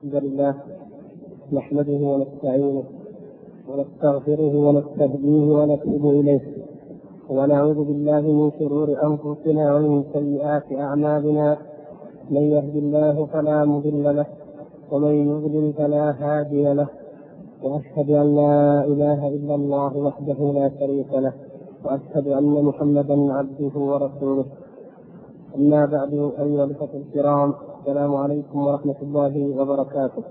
الحمد لله نحمده ونستعينه ونستغفره ونستهديه ونتوب إليه ونعوذ بالله من شرور أنفسنا ومن سيئات أعمالنا. من يهد الله فلا مضل له ومن يضلل فلا هادي له، وأشهد أن لا إله إلا الله وحده لا شريك له، وأشهد أن محمدا عبده ورسوله. أما بعد، أيها الأخوة الكرام، السلام عليكم ورحمة الله وبركاته.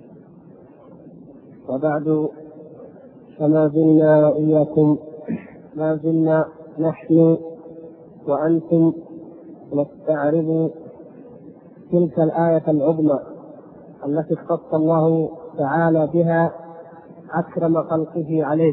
وبعد، فما زلنا وإياكم ما زلنا نحن وأنتم نستعرض تلك الآية العظمى التي اختص الله تعالى بها أكرم خلقه عليه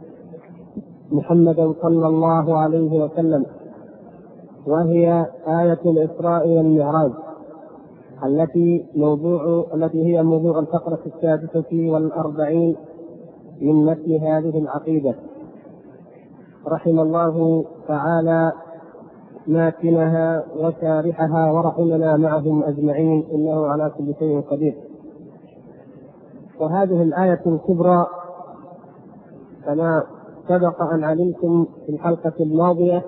محمدا صلى الله عليه وسلم، وهي آية الإسراء والمعراج التي هي موضوع الفقرة 46 من مثل هذه العقيدة. رحم الله تعالى ماتنها وشارحها ورحمنا معهم أجمعين، إنه على كل شيء قدير. وهذه الآية الكبرى كما سبق أن علمتم في الحلقة الماضية،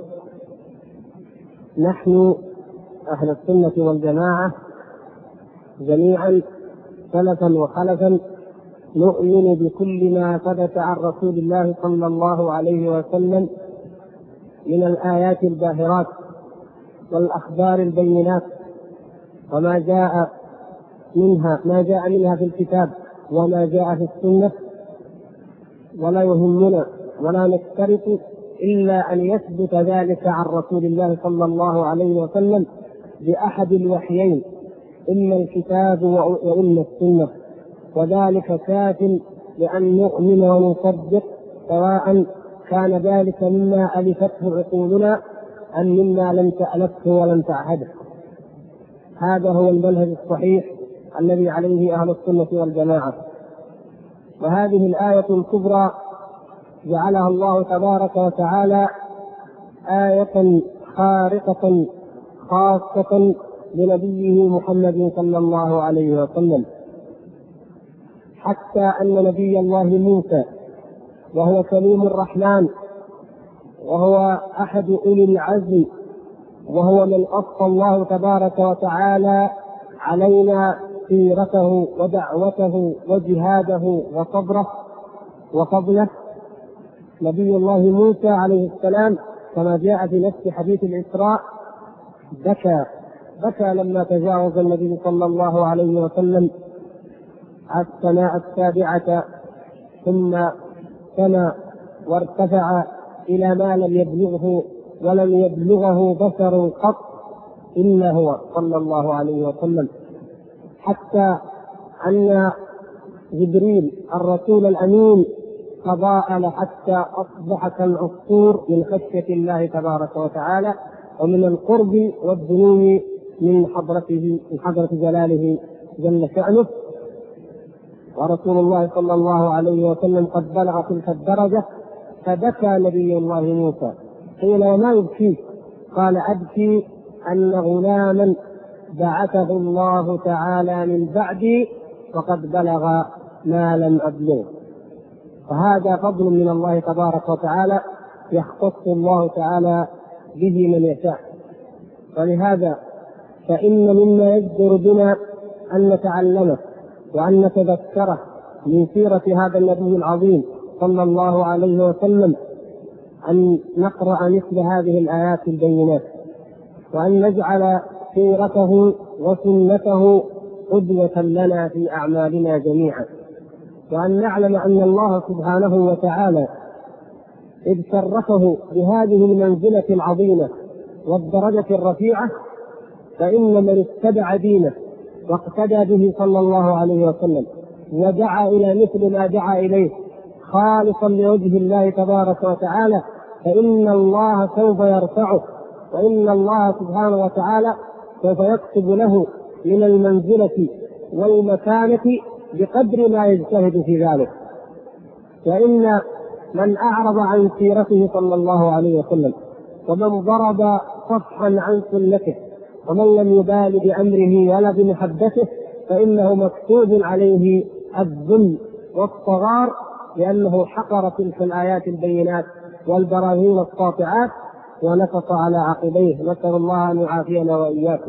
نحن أهل السنة والجماعة جميعا سلفا وخلفا نؤمن بكل ما ثبت عن رسول الله صلى الله عليه وسلم من الآيات الباهرات والأخبار البينات، وما جاء منها في الكتاب وما جاء في السنة. ولا يهمنا ولا نشترط إلا أن يثبت ذلك عن رسول الله صلى الله عليه وسلم بأحد الوحيين، إما الكتاب وإما السنة، وذلك كاف لأن نؤمن ونصدق، سواء كان ذلك مما ألفته عقولنا أم مما لم تألفه ولم تعهده. هذا هو المنهج الصحيح الذي عليه أهل السنة والجماعة. وهذه الآية الكبرى جعلها الله تبارك وتعالى آية خارقة خاصة لنبيه محمد صلى الله عليه وسلم، حتى أن نبي الله موسى وهو كليم الرحمن وهو أحد أولي العزم، وهو من أصفى الله تبارك وتعالى علينا سيرته ودعوته وجهاده وصبره وفضله. نبي الله موسى عليه السلام كما جاء في نفس حديث الإسراء بكى لما تجاوز النبي صلى الله عليه وسلم السماء السابعة، ثم سما وارتفع إلى ما لم يبلغه ولم يبلغه بشر قط إلا هو صلى الله عليه وسلم، حتى أن جبريل الرسول الأمين تضاءل حتى أصبح كالعصفور من خشية الله تبارك وتعالى ومن القرب والذنوب من حضرة جلاله جل شأنه. ورسول الله صلى الله عليه وسلم قد بلغ تلك الدرجة، فبكى نبي الله موسى. قيل: وما يبكيك؟ قال: أبكي أن غلاما بعثه الله تعالى من بعدي وقد بلغ ما لم أبلغ. فهذا فضل من الله تبارك وتعالى يختص الله تعالى به من يشاء. ولهذا فإن مما يجدر بنا أن نتعلمه وأن نتذكره من سيرة هذا النبي العظيم صلى الله عليه وسلم أن نقرأ مثل هذه الآيات البينات، وأن نجعل سيرته وسنته قدوة لنا في أعمالنا جميعا، وأن نعلم أن الله سبحانه وتعالى إذ شرفه بهذه المنزلة العظيمة والدرجة الرفيعة، فإن من اتبع دينه واقتدى به صلى الله عليه وسلم ودعا إلى مثل ما دعا إليه خالصا لوجه الله تبارك وتعالى، فإن الله سوف يرفعه، وإن الله سبحانه وتعالى سوف يكتب له من المنزلة والمكانة بقدر ما يجتهد في ذلك. وإن من أعرض عن سيرته صلى الله عليه وسلم ومن ضرب صفحا عن سنته ومن لم يبال بأمره ولا بمحبته، فإنه مكتوب عليه الذل والصغار، لأنه حقر تلك الآيات البينات والبراهين الساطعات ونكص على عقبيه، نسأل الله أن يعافينا وإياكم.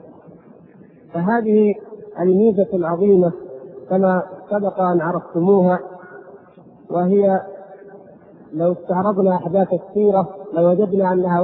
فهذه الميزة العظيمة كما سبق أن عرفتموها، وهي لو استعرضنا أحداث السيرة لوجدنا أنها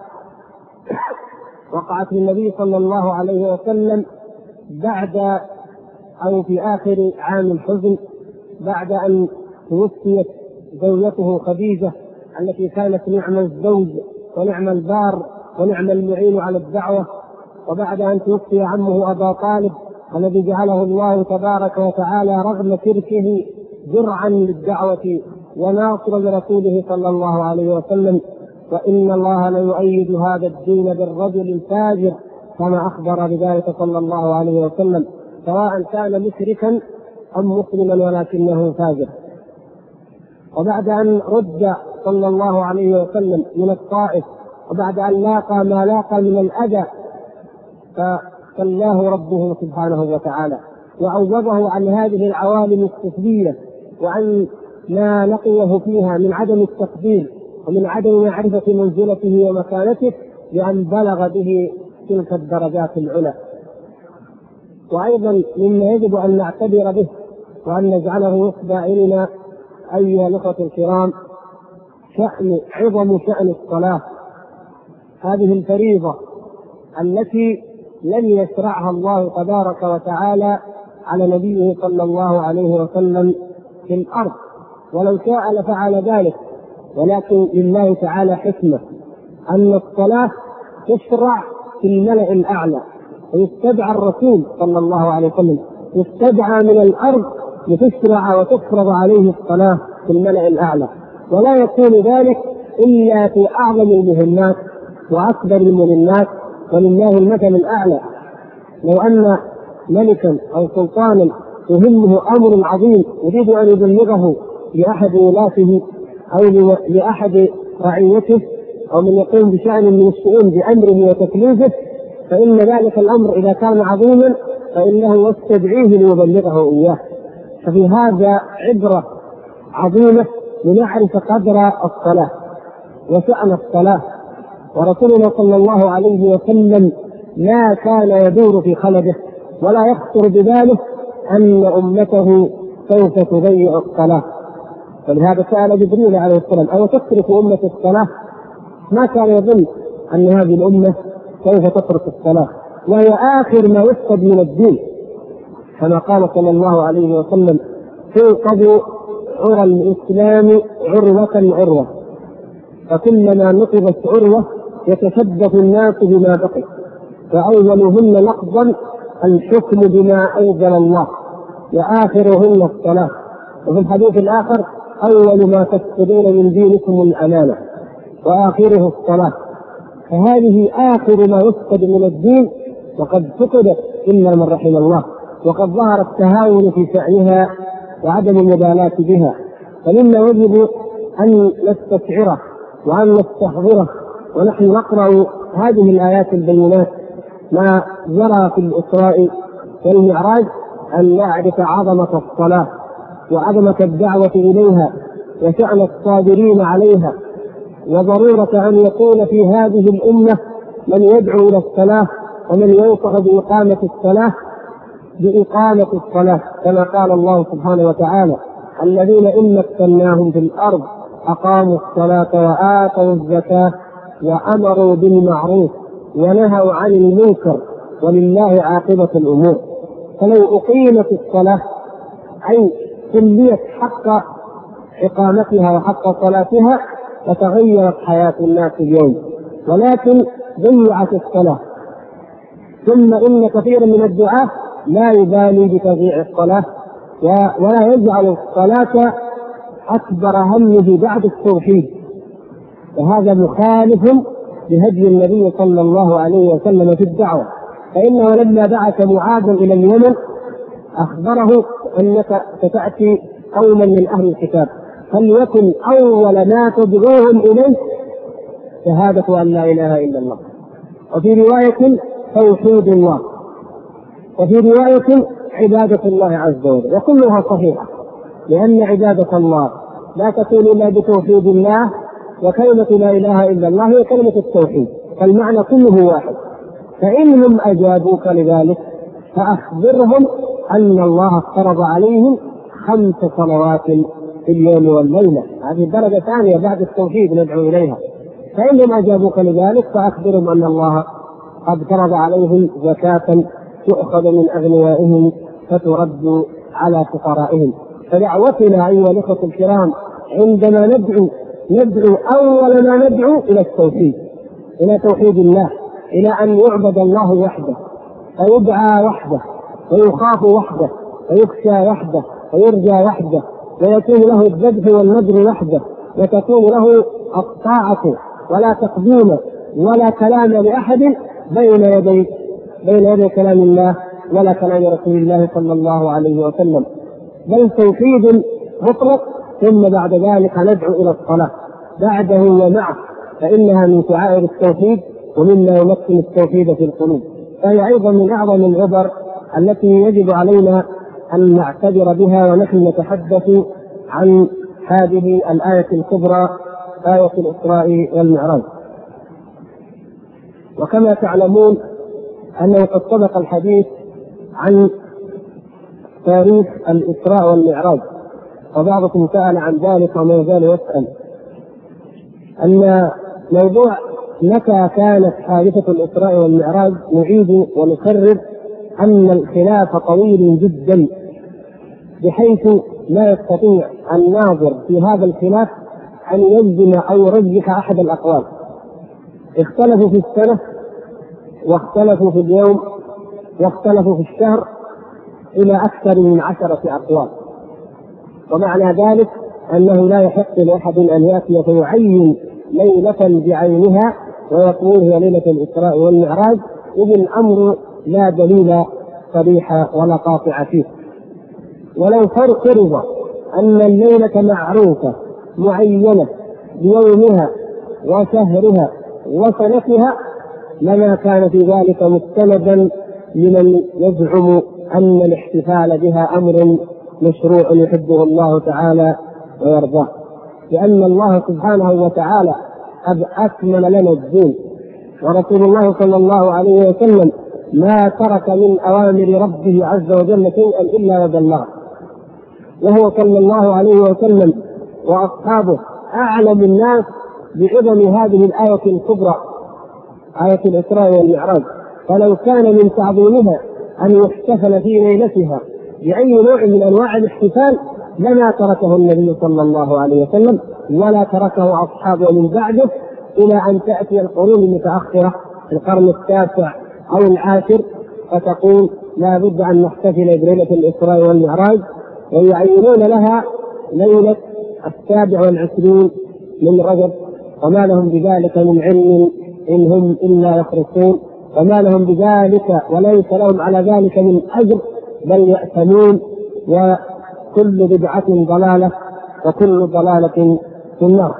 وقعت للنبي صلى الله عليه وسلم بعد أو في آخر عام الحزن، بعد أن توفيت زوجته خديجة التي كانت نعم الزوج ونعم البار ونعم المعين على الدعوة، وبعد أن توفي عمه أبا طالب الذي جعله الله تبارك وتعالى رغم تركه درعا للدعوة وناصرا لرسوله صلى الله عليه وسلم. وإن الله ليؤيد هذا الدين بالرجل الفاجر كما أخبر بذلك صلى الله عليه وسلم، سواء كان مشركا أم مسلما ولكنه فاجر. وبعد أن رد صلى الله عليه وسلم من الطائف، وبعد أن لاقى ما لاقى من الأذى، فصلاه ربه سبحانه وتعالى وعوضه عن هذه العوالم السفلية وعن ما لقيه فيها من عدم التقدير ومن عدم معرفة منزلته ومكانته، بأن بلغ به تلك الدرجات العلى. وأيضا مما يجب أن نعتبر به وأن نجعله يخبى إلينا أيها الأخوة الكرام عظم شأن الصلاة، هذه الفريضة التي لم يشرعها الله تبارك وتعالى على نبيه صلى الله عليه وسلم في الأرض، ولو شاء لفعل ذلك، ولكن لله تعالى حكمة أن الصلاة تشرع في الملأ الأعلى، ويستدعى الرسول صلى الله عليه وسلم يستدعى من الأرض لتشرع وتفرض عليه الصلاة في الملأ الأعلى، ولا يكون ذلك إلا في أعظم المهمات وأكبر المهمات، ولله المثل الأعلى. لو أن ملكا أو سلطانا يهمه أمر عظيم يريد أن يبلغه لأحد ولاته أو لأحد رعيته أو من يقوم بشأن من الشؤون بأمره وتكليفه، فإن ذلك الأمر إذا كان عظيما فإنه يستدعيه ليبلغه إياه. ففي هذا عبرة عظيمة لنعرف قدر الصلاة وشأن الصلاة. ورسولنا صلى الله عليه وسلم ما كان يدور في خلده ولا يخطر بباله أن أمته سوف تضيع الصلاة، فلهذا سأل جبريل عليه السلام: أو تترك أمة الصلاة؟ ما كان يظن أن هذه الأمة سوف تترك الصلاة، وهي آخر ما يفقد من الدين، كما قال صلى الله عليه وسلم: توقد عرى الإسلام عروة عروة، فكلما نقضت عروة يتشبث الناس بما بقي، فأولهن نقضا الحكم بما أنزل الله، وآخرهن الصلاة. وفي الحديث الآخر: أول ما تفقدون من دينكم الأمانة، وآخره الصلاة. فهذه آخر ما يفقد من الدين، وقد فقدت إلا من رحم الله، وقد ظهر التهاون في شأنها وعدم المبالاة بها. فمما يجب أن نستشعره وأن نستحضره ونحن نقرأ هذه الآيات البينات ما جرى في الإسراء والمعراج، أن نعرف عظمة الصلاة وعظمة الدعوة إليها وشأن الصابرين عليها، وضرورة أن يكون في هذه الأمة من يدعو إلى الصلاة ومن ينصح بإقامة الصلاة، كما قال الله سبحانه وتعالى: الذين إن مكناهم في الأرض أقاموا الصلاة وآتوا الزكاة وأمروا بالمعروف ونهوا عن المنكر ولله عاقبة الأمور. فلو أقيمت الصلاة أي كليت حق إقامتها وحق صلاتها فتغيرت حياة الناس اليوم، ولكن ضيعت الصلاة. ثم إن كثيرا من الدعاة لا يبالي بتضييع الصلاة ولا يجعل الصلاة أكبر همه بعد التوحيد، وهذا مخالف بهدي النبي صلى الله عليه وسلم في الدعوة. فإنه لما بعث معاذا إلى اليمن أخبره: أنك ستأتي قوما من أهل الكتاب، فليكن أول ما تدعوهم إليه شهادة أن لا إله إلا الله، وفي رواية توحيد الله، وفي رواية عبادة الله عز وجل، وكلها صحيحة، لأن عبادة الله لا تكون إلا بتوحيد الله، وكلمة لا إله إلا الله هي كلمة التوحيد، فالمعنى كله واحد. فإنهم أجابوك لذلك فأخبرهم أن الله افترض عليهم 5 صلوات في اليوم والليلة، هذه درجة ثانية بعد التوحيد ندعو إليها. فإنهم أجابوك لذلك فأخبرهم أن الله قد فرض عليهم زكاة تؤخذ من أغنيائهم فترد على فقرائهم. فدعوتنا أيها الأخوة الكرام عندما ندعو أول ما ندعو إلى التوحيد، إلى توحيد الله، إلى أن يعبد الله وحده، فيدعى وحده، ويخاف وحده، ويخشى وحده، ويرجى وحده، ويكون له الذبح والنذر وحده، وتكون له الطاعة ولا تقديم ولا كلام لأحد بين يدي كلام الله ولا كلام رسول الله صلى الله عليه وسلم، بل توحيد مطلق. ثم بعد ذلك ندعو إلى الصلاة بعده ومعه، فإنها من شعائر التوحيد ومما يمكن التوحيد في القلوب، فهي أيضا من أعظم العبر التي يجب علينا أن نعتبر بها ونحن نتحدث عن هذه الآية الكبرى، آية الإسراء والمعراج. وكما تعلمون أنه قد سبق الحديث عن تاريخ الإسراء والمعراج، وبعضكم سأل عن ذلك وما يزال يسأل، أن موضوع متى كانت حادثة الإسراء والمعراج نعيد ونكرر أن الخلاف طويل جدا، بحيث لا يستطيع الناظر في هذا الخلاف أن يجزم أو يرجح أحد الأقوال. اختلفوا في السنة، واختلفوا في اليوم، واختلفوا في الشهر، إلى أكثر من 10 أقوال. ومعنى ذلك أنه لا يحق لأحد أن يأتي فيعين ليلة بعينها ويقول هي ليلة الإسراء والمعراج، إذ الأمر لا دليل صريح ولا قاطع فيه. ولو فرض أن الليلة معروفة معينة بيومها وشهرها وسنتها لما كان في ذلك مستندا لمن يزعم أن الاحتفال بها أمر مشروع يحبه الله تعالى ويرضاه، لأن الله سبحانه وتعالى قد أكمل لنا الدين، ورسول الله صلى الله عليه وسلم ما ترك من أوامر ربه عز وجل شيئا إلا وبلغه، وهو صلى الله عليه وسلم وأصحابه أعلم الناس بعظم هذه الآية الكبرى، آية الإسراء والمعراج. فلو كان من تعظيمها أن يحتفل في ليلتها بأي نوع من أنواع الاحتفال لما تركه النبي صلى الله عليه وسلم ولا تركه أصحابه من بعده، إلى أن تأتي القرون المتأخرة في القرن التاسع أو العاشر فتقول لا بد أن نحتفل بليلة الإسراء والمعراج، ويعينون لها ليلة 27 من رجب، وما لهم بذلك من علم إن هم إلا يخرصون، وما لهم بذلك وليس لهم على ذلك من أجر، بل يأثمون، وكل بدعة ضلالة وكل ضلالة في النار.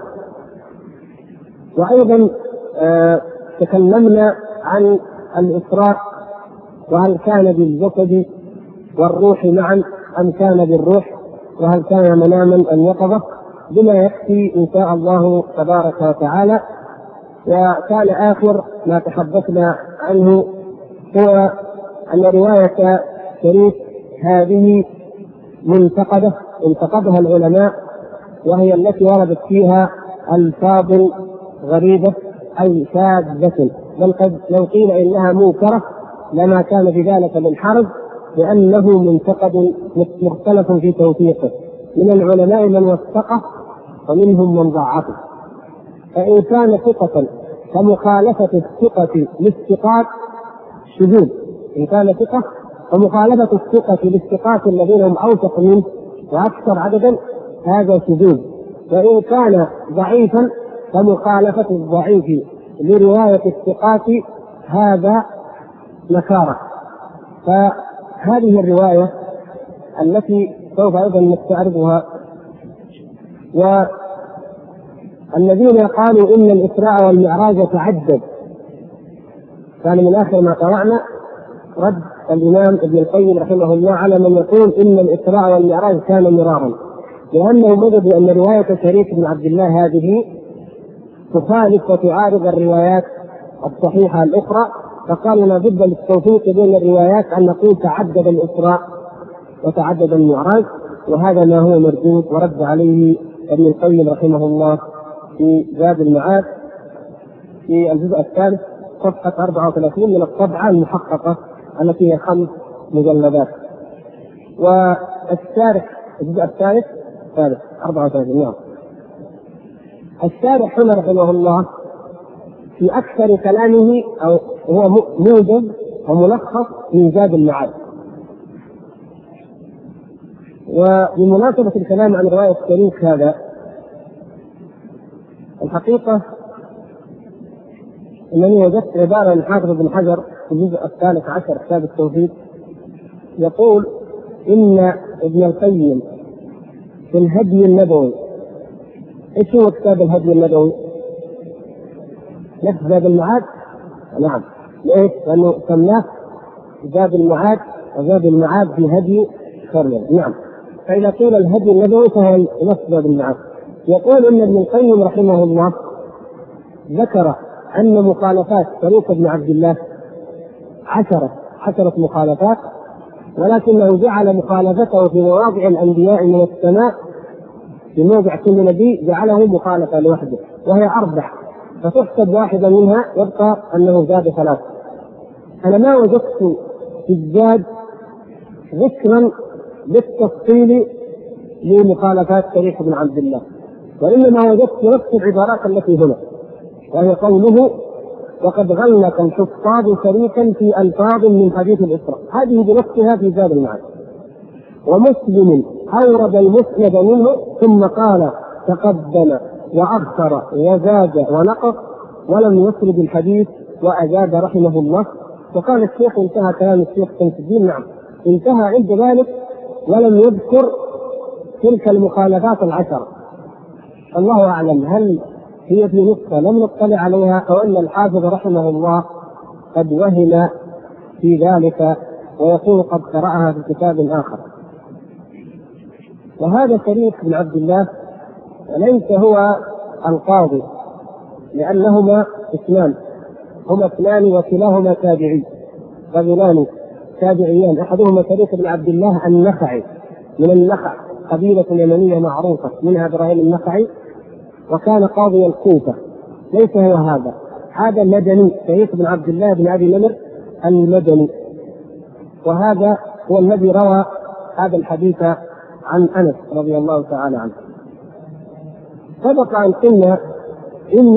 وأيضا تكلمنا عن الإسراء، وهل كان بالجسد والروح معا أم كان بالروح، وهل كان مناما أم يقظة، بما يكفي إن شاء الله تبارك وتعالى. وكان آخر ما تحدثنا عنه هو أن رواية شريك هذه انتقدها العلماء، وهي التي وردت فيها ألفاظ غريبة أي شاذة، بل قد لو قيل إنها منكرة لما كان في ذلك من حرج، لأنه منتقد مختلف في توثيقه، من العلماء من وثقه ومنهم من ضعفه. فإن كان ثقة فمخالفة الثقة للثقات شذوذ، إن كان ثقة فمخالفة الثقة للثقات الذين هم أوثق منه وأكثر عددا هذا شذوذ، وإن كان ضعيفا فمخالفة الضعيف لرواية الثقات هذا نكارة. فهذه الرواية التي سوف أيضا نستعرضها، والذين قالوا إن الإسراء والمعراج تعدد، كان من آخر ما قرأنا رد الإمام ابن القيم رحمه الله على من يقول إن الإسراء والمعراج كان مرارا، لأنه وجدوا أن رواية شريك بن عبد الله هذه تخالف وتعارض الروايات الصحيحة الأخرى، فقالوا لا بد للتوفيق بين الروايات أن نقول تعدد الإسراء وتعدد المعراج، وهذا ما هو مردود ورد عليه ابن القيم رحمه الله في زاد المعاد في الجزء الثالث صفحة 34 من الطبعة المحققة التي هي 5 مجلدات. والشارح الجزء الثالث 34 الشارح هنا رحمه الله في أكثر كلامه أو هو موجز وملخص من زاد المعاد. وبمناسبة الكلام عن رواية شريك هذا، الحقيقة أنني وجدت عبارة من حافظ بن حجر في الجزء 13 كتاب التوحيد يقول إن ابن القيم في الهدي النبوي. ايش هو كتاب الهدي النبوي؟ نفس زاد المعاد؟ نعم. ليش؟ لأنه سماه زاد المعاد وزاد المعاد في هدي خير. نعم. فإذا قيل الهدي النبوي فهو نفس زاد المعاد. يقول إن ابن القيم رحمه الله ذكر أن مخالفات شريك بن عبد الله 10 مخالفات، ولكنه جعل مخالفته في مواضع الأنبياء من السماء، في موضع كل نبي جعله مخالفة لوحده وهي 4، فتحسب واحدة منها يبقى أنه زاد 3. أنا ما وجدت في الزاد ذكرا بالتفصيل لمخالفات شريك بن عبد الله، وإنما وجدت نفس العبارات التي هنا، وهي قوله وقد غلق الحفاظ شريكا في ألفاظ من حديث الإسراء، هذه بنفسها في زاد المعاد. ومسلم أورد المسند منه ثم قال تقدم وأخر وزاد ونقص ولم يسرد الحديث وأجاد رحمه الله. وقال الشيخ انتهى كلام الشيخ شمس الدين. نعم انتهى عند ذلك ولم يذكر تلك المخالفات 10. الله أعلم هل هي في نسخة لم نطلع عليها أو أن الحافظ رحمه الله قد وهم في ذلك ويكون قد قرأها في كتاب آخر. وهذا شريك بن عبد الله ليس هو القاضي، لأنهما اثنان، هما اثنان وكلاهما تابعي، رجلان تابعيان، أحدهما شريك بن عبد الله النخعي من النخع، قبيلة يمنية معروفة منها إبراهيم النخعي، وكان قاضي الكوفة. ليس هو هذا المدني شريك بن عبد الله بن أبي نمر المدني، وهذا هو الذي روى هذا الحديث عن أنس رضي الله تعالى عنه. سبق أن قلنا إن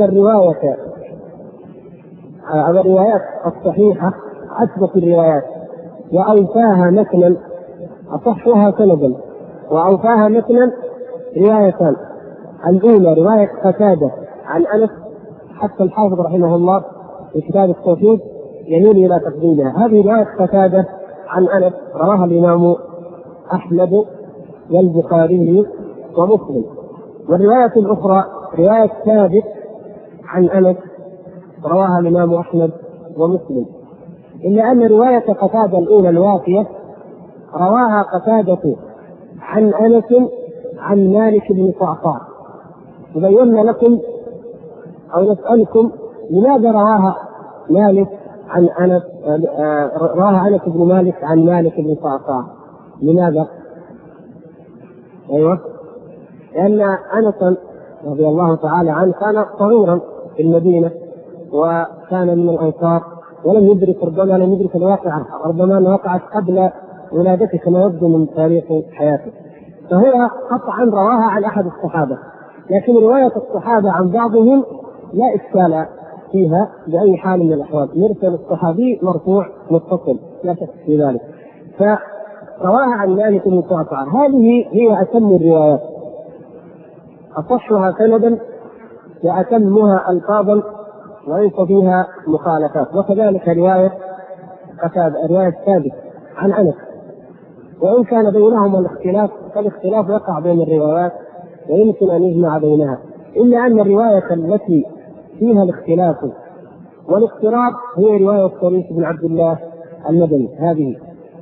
الروايات الصحيحة أثبت الروايات وأوفاها متنا، أصحها سندا وأوفاها متنا روايتان. الأولى رواية قتادة عن أنس، حتى الحافظ رحمه الله في كتاب التوحيد يميل إلى تقديمها. هذه رواية قتادة عن أنس رواها الإمام أحمد والبخاري ومسلم. والرواية الأخرى رواية ثابت عن أنس رواها الإمام أحمد ومسلم، إلا أن رواية قتادة الأولى الوافية رواها قتادة عن أنس عن مالك بن صعصع. يبين لكم أو نسألكم لماذا رواها مالك عن أنس، رواها أنس بن مالك عن مالك بن صعصع؟ لماذا؟ أيوة، لأن أنس رضي الله تعالى عنه كان صغيرا في المدينة وكان من الأنصار ولم يدرك، ربما لم يدرك الواقعة، ربما أنها وقعت قبل ولادته كما يبدو من تاريخ حياته، فهو قطعا رواها عن أحد الصحابة. لكن رواية الصحابة عن بعضهم لا إشكال فيها بأي حال من الأحوال، مرسل الصحابي مرفوع متصل لا شك في ذلك. فرواها عن مالك بن صعصع، هذه هي أتم الروايات، أصحها سندا وأتمها ألفاظا وليس فيها مخالفات. وكذلك رواية قتادة رواية ثابت عن أنس، وإن كان بينهما الاختلاف فالاختلاف يقع بين الروايات ويمكن أن يجمع بينها، إلا أن الرواية التي فيها الاختلاف والاقتراب هي رواية شريك بن عبد الله المدني هذه.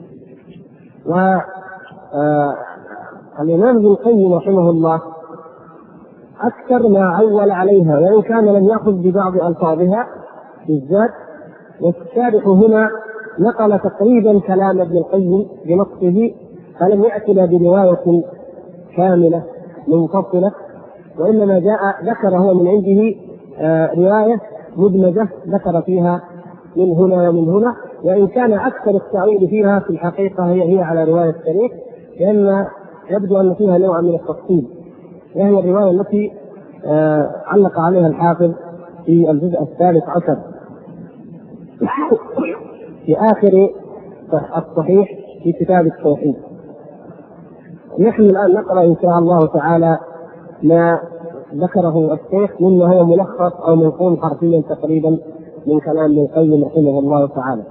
والإمام ابن القيم رحمه الله أكثر ما عول عليها، وإن كان لم يأخذ ببعض ألفاظها بالذات، والشارح هنا نقل تقريبا كلام ابن القيم بنصه، فلم يأتنا برواية كاملة منفصلة، وإنما ذكر هو من عنده رواية مدمجة ذكر فيها من هنا ومن هنا، وإن كان أكثر التعويل فيها في الحقيقة هي على رواية الشريك، لأن يبدو أن فيها نوع من التفصيل، وهي الرواية التي علق عليها الحافظ في الجزء 13 في آخر الصحيح في كتاب التوحيد. نحن الآن نقرأ إن شاء الله تعالى ما ذكره الشيخ مما هو ملخص أو منقول حرفيا تقريبا من كلام ابن القيم رحمه الله تعالى.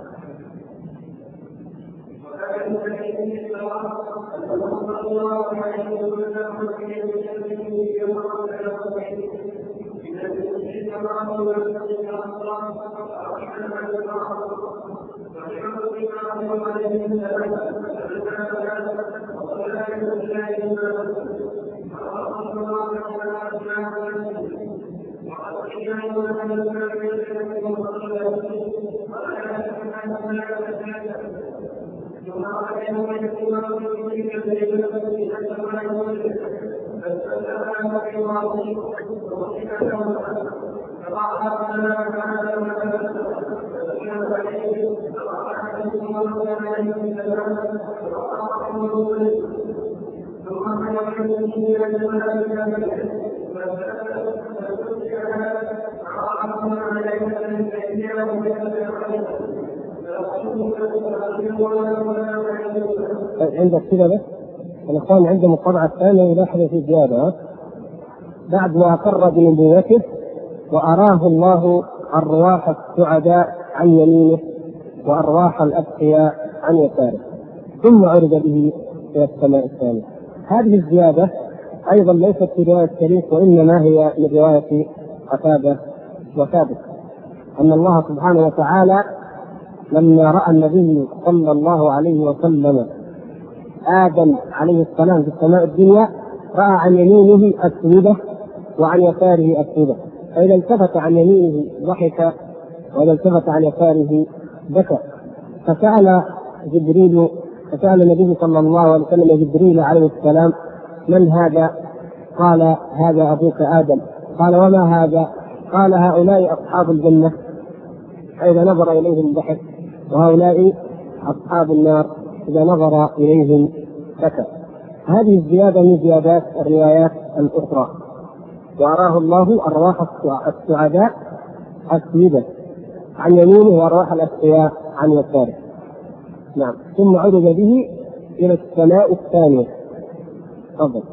عندك كذا بس الإخوان عندهم الطبعة الثانية يلاحظ في زيادة بعد ما أقر بنبوته وأراه الله أرواح السعداء عن يمينه وأرواح الأتقياء عن يساره ثم عرج به إلى السماء الثانية. هذه الزيادة أيضا ليست في رواية الشريف، وإنما هي من رواية قتادة وثابت أن الله سبحانه وتعالى لما رأى النبي صلى الله عليه وسلم آدم عليه السلام في السماء الدنيا رأى عن يمينه أسودة وعن يساره أسودة، فإذا التفت عن يمينه ضحك وإذا التفت عن يساره بكى. فسأل النبي صلى الله عليه وسلم جبريل عليه السلام من هذا؟ قال هذا أبوك آدم. قال وما هذا؟ قال هؤلاء أصحاب الجنة، فإذا نظر إليهم ضحك، وهؤلاء أصحاب النار إذا نظر إليهم بكى. هذه الزيادة من زيادات الروايات الأخرى. وأراه الله أرواح السعداء السيدة عن يمينه وأرواح الأتقياء عن يساره. نعم. ثم عرج به إلى السماء الثانية. تفضل.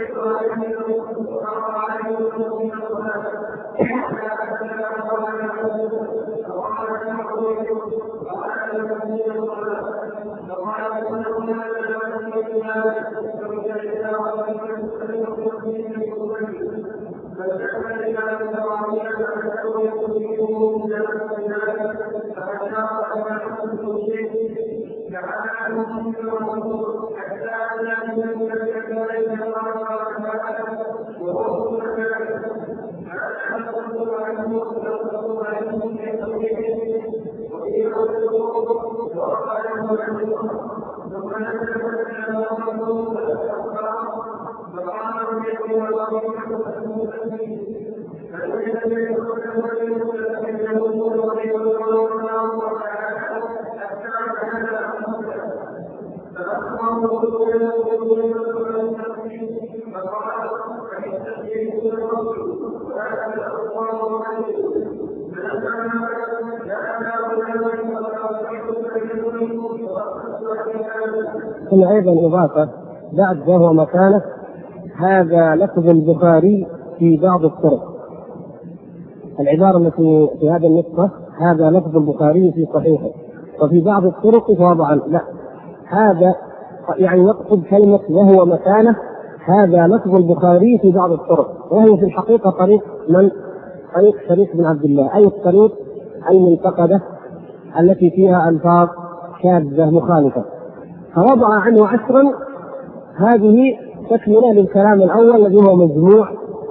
ثم أيضا إضافة بعد وهو مكانه، هذا لفظ البخاري في بعض الطرق. العبارة التي في هذا النسخة هذا لفظ البخاري في صحيحه، وفي بعض الطرق وضعا لا، هذا يعني يقصد كلمة وهو مكانه، هذا لفظ البخاري في بعض الطرق، وهو في الحقيقة طريق من؟ طريق شريك بن عبد الله، أي الطريق المنتقدة التي فيها ألفاظ شاذة مخالفة، فوضع عنه 10. هذه تكملة للكلام الأول الذي هو مجموع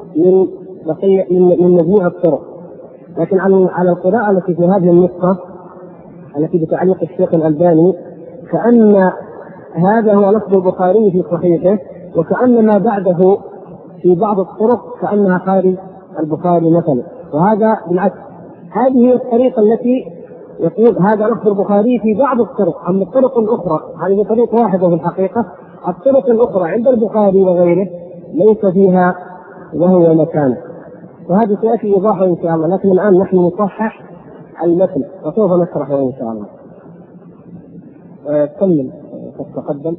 من مجموع الطرق. لكن على القراءة التي في هذه النسخة التي بتعليق الشيخ الألباني، كأن هذا هو لفظ البخاري في صحيحه، وكأن ما بعده في بعض الطرق كأنها خارج البخاري مثلا، وهذا بالعكس. هذه هي الطريقة التي يقول هذا لفظ البخاري في بعض الطرق. أما الطرق الأخرى هذه طريقة واحدة في الحقيقة، الطرق الأخرى عند البخاري وغيره ليس فيها وهو مكانه، وهذه سيأتي إيضاحه إن شاء الله. لكن الآن نحن نصحح المتن وسوف نشرحه إن شاء الله. كمل تقدم.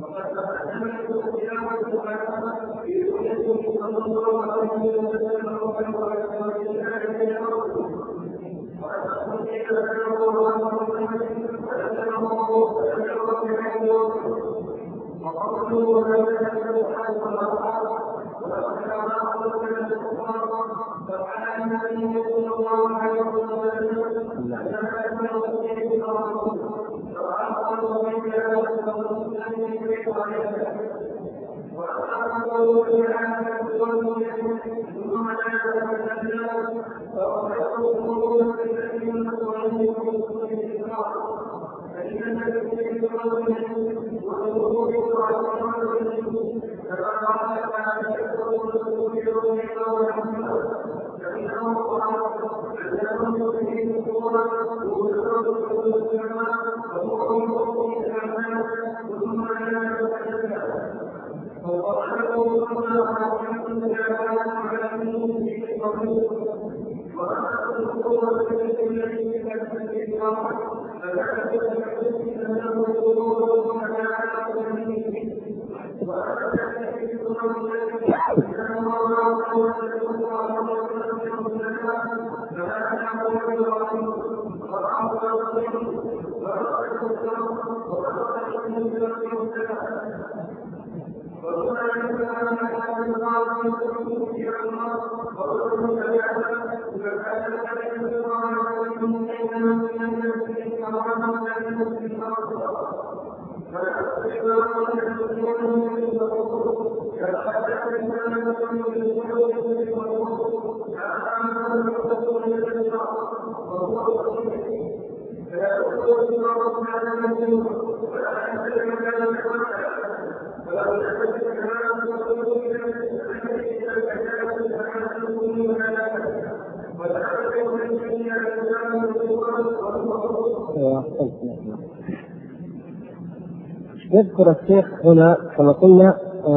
يذكر الشيخ هنا كما قلنا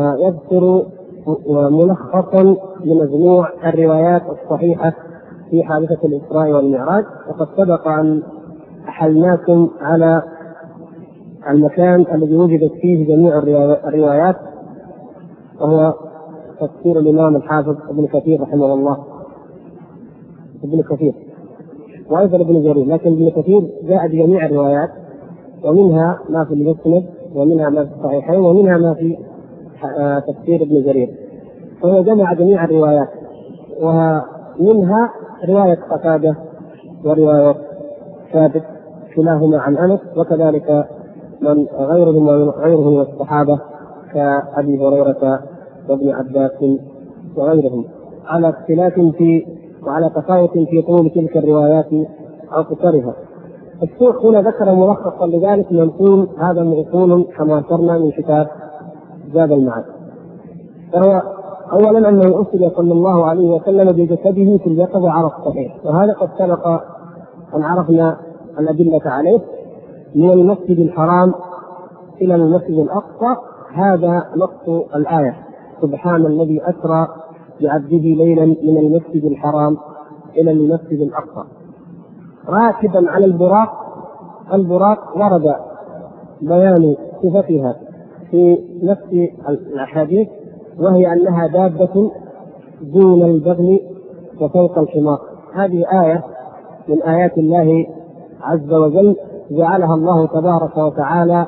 يذكر ملخصا لمجموع الروايات الصحيحة في حادثة الإسراء والمعراج، وقد سبق أن أحلناكم على المكان الذي وجدت فيه جميع الروايات، وهو تفسير الإمام الحافظ ابن كثير رحمه الله، ابن كثير وأيضا ابن جرير، لكن ابن كثير جاء بجميع الروايات، ومنها ما في المسند ومنها ما في الصحيحين ومنها ما في تفسير ابن جرير، فهو جمع جميع الروايات، ومنها رواية قتادة ورواية ثابت كلاهما عن أنس، وكذلك من غيرهم من الصحابة كأبي هريرة وابن عباس وغيرهم، على اختلاف في وعلى تفاوت في طول تلك الروايات أو قصرها. الشيخ هنا ذكر ملخصا لذلك منقول، هذا منقول كما ذكرنا من كتاب زاد المعاد. فهو أولا أنه أرسل صلى الله عليه وسلم بجسده في اليقظة على الصحيح، وهذا قد سبق أن عرفنا الأدلة عليه، من المسجد الحرام إلى المسجد الأقصى، هذا نص الآية: سبحان الذي أسرى بعبده ليلا من المسجد الحرام إلى المسجد الأقصى راكبا على البراق. البراق ورد بيان صفتها في نفس الأحاديث، وهي أنها دابة دون البغل وفوق الحمار. هذه آية من آيات الله عز وجل، جعلها الله تبارك وتعالى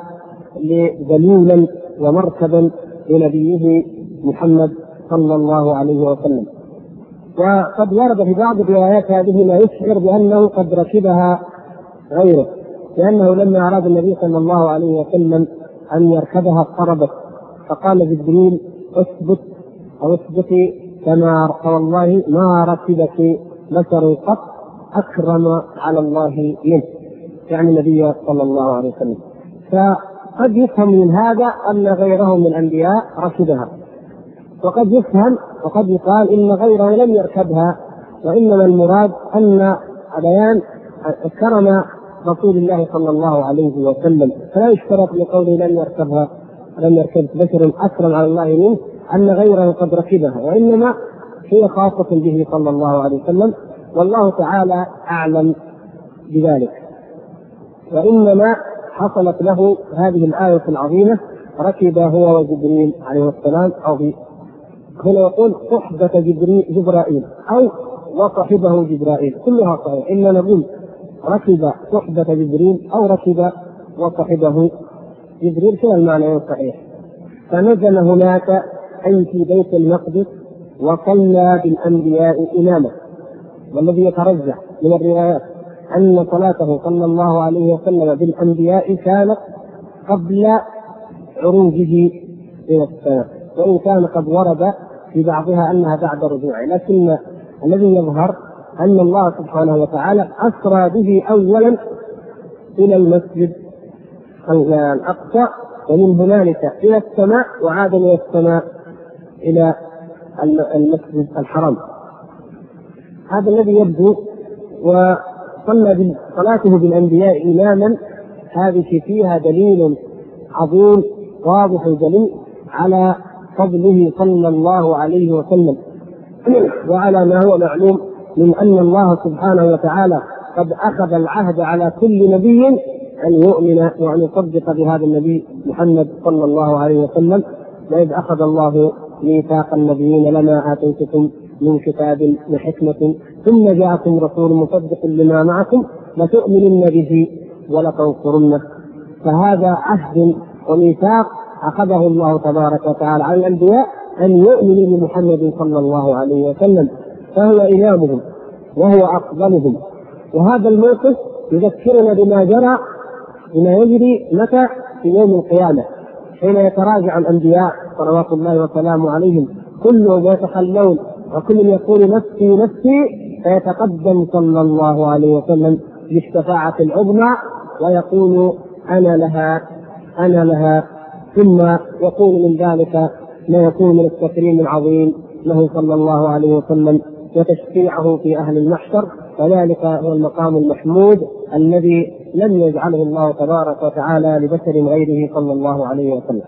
دليلا ومركبا لنبيه محمد صلى الله عليه وسلم. وقد ورد في بعض الروايات هذه ما يشعر بأنه قد ركبها غيره، لأنه لما أراد النبي صلى الله عليه وسلم أن يركبها اضطربت، فقال جبريل: اثبت أو اثبتي كما والله ما ركبك بشر قط أكرم على الله منه، يعني النبي صلى الله عليه وسلم. فقد يفهم من هذا أن غيره من الأنبياء ركبها، وقد يفهم وقد يقال إن غيره لم يركبها، وإنما المراد أن بيان كرم رسول الله صلى الله عليه وسلم، فلا يشترط لقوله لم يركب بشر أكرم على الله منه أن غيره قد ركبها، وإنما هي خاصة به صلى الله عليه وسلم، والله تعالى أعلم بذلك. وإنما حصلت له هذه الآية العظيمة: ركب هو وجبريل عليه السلام، أو هنا يقول صحبة جبرائيل أو وصحبه جبرائيل، كلها صحيح، إلا نقول ركب صحبة جبريل أو ركب وصحبه جبريل، كلا المعنى صحيح. فنزل هناك أي في بيت المقدس وصلى بالأنبياء إماما. والذي يترجح من الروايات أن صلاته صلى الله عليه وسلم بالأنبياء كانت قبل عروجه إلى السماء، وإن كان قد ورد في بعضها أنها بعد رجوعه، لكن الذي يظهر أن الله سبحانه وتعالى أسرى به أولا إلى المسجد الأقصى، ومن هنالك إلى السماء، وعاد من السماء إلى المسجد الحرام. هذا الذي يبدو. وصلى صلاته بالأنبياء إماما، هذه فيها دليل عظيم واضح جلي على فضله صلى الله عليه وسلم، وعلى ما هو معلوم من أن الله سبحانه وتعالى قد أخذ العهد على كل نبي أن يؤمن وأن يصدق بهذا النبي محمد صلى الله عليه وسلم. وإذ أخذ الله ميثاق النبيين لما آتيتكم من كتاب وحكمة ثم جاءكم رسول مصدق لما معكم لتؤمنن به ولتنصرنه. فهذا عهد وميثاق أخذه الله تبارك وتعالى على الأنبياء أن يؤمنوا بمحمد صلى الله عليه وسلم، فهو إمامهم وهو أفضلهم. وهذا الموقف يذكرنا بما جرى بما يجري متى في يوم القيامة، حين يتراجع الأنبياء صلوات الله وسلامه عليهم كلهم يتخلون وكل يقول نفسي نفسي، فيتقدم صلى الله عليه وسلم بالشفاعة العظمى ويقول أنا لها أنا لها، ثم يقول من ذلك ما يكون من التكريم العظيم له صلى الله عليه وسلم وتشفيعه في أهل المحشر. وذلك هو المقام المحمود الذي لم يجعله الله تبارك وتعالى لبشر غيره صلى الله عليه وسلم.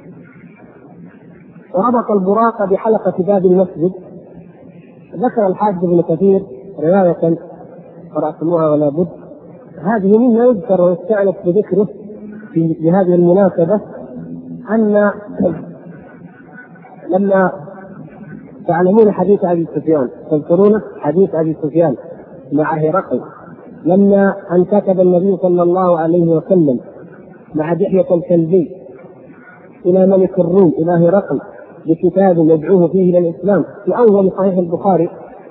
وربط البراق بحلقة باب المسجد. ذكر الحافظ ابن كثير رواية قرأتموها ولا بد، هذه مما يذكر ويستأنف بذكره في هذه المناسبة، أن لما تعلمون حديث أبي سفيان، تذكرون حديث أبي سفيان مع هرقل لما أن كتب النبي صلى الله عليه وسلم مع دحية الكلبي إلى ملك الروم إلى هرقل بكتاب يدعوه فيه إلى الإسلام في أول صحيح البخاري،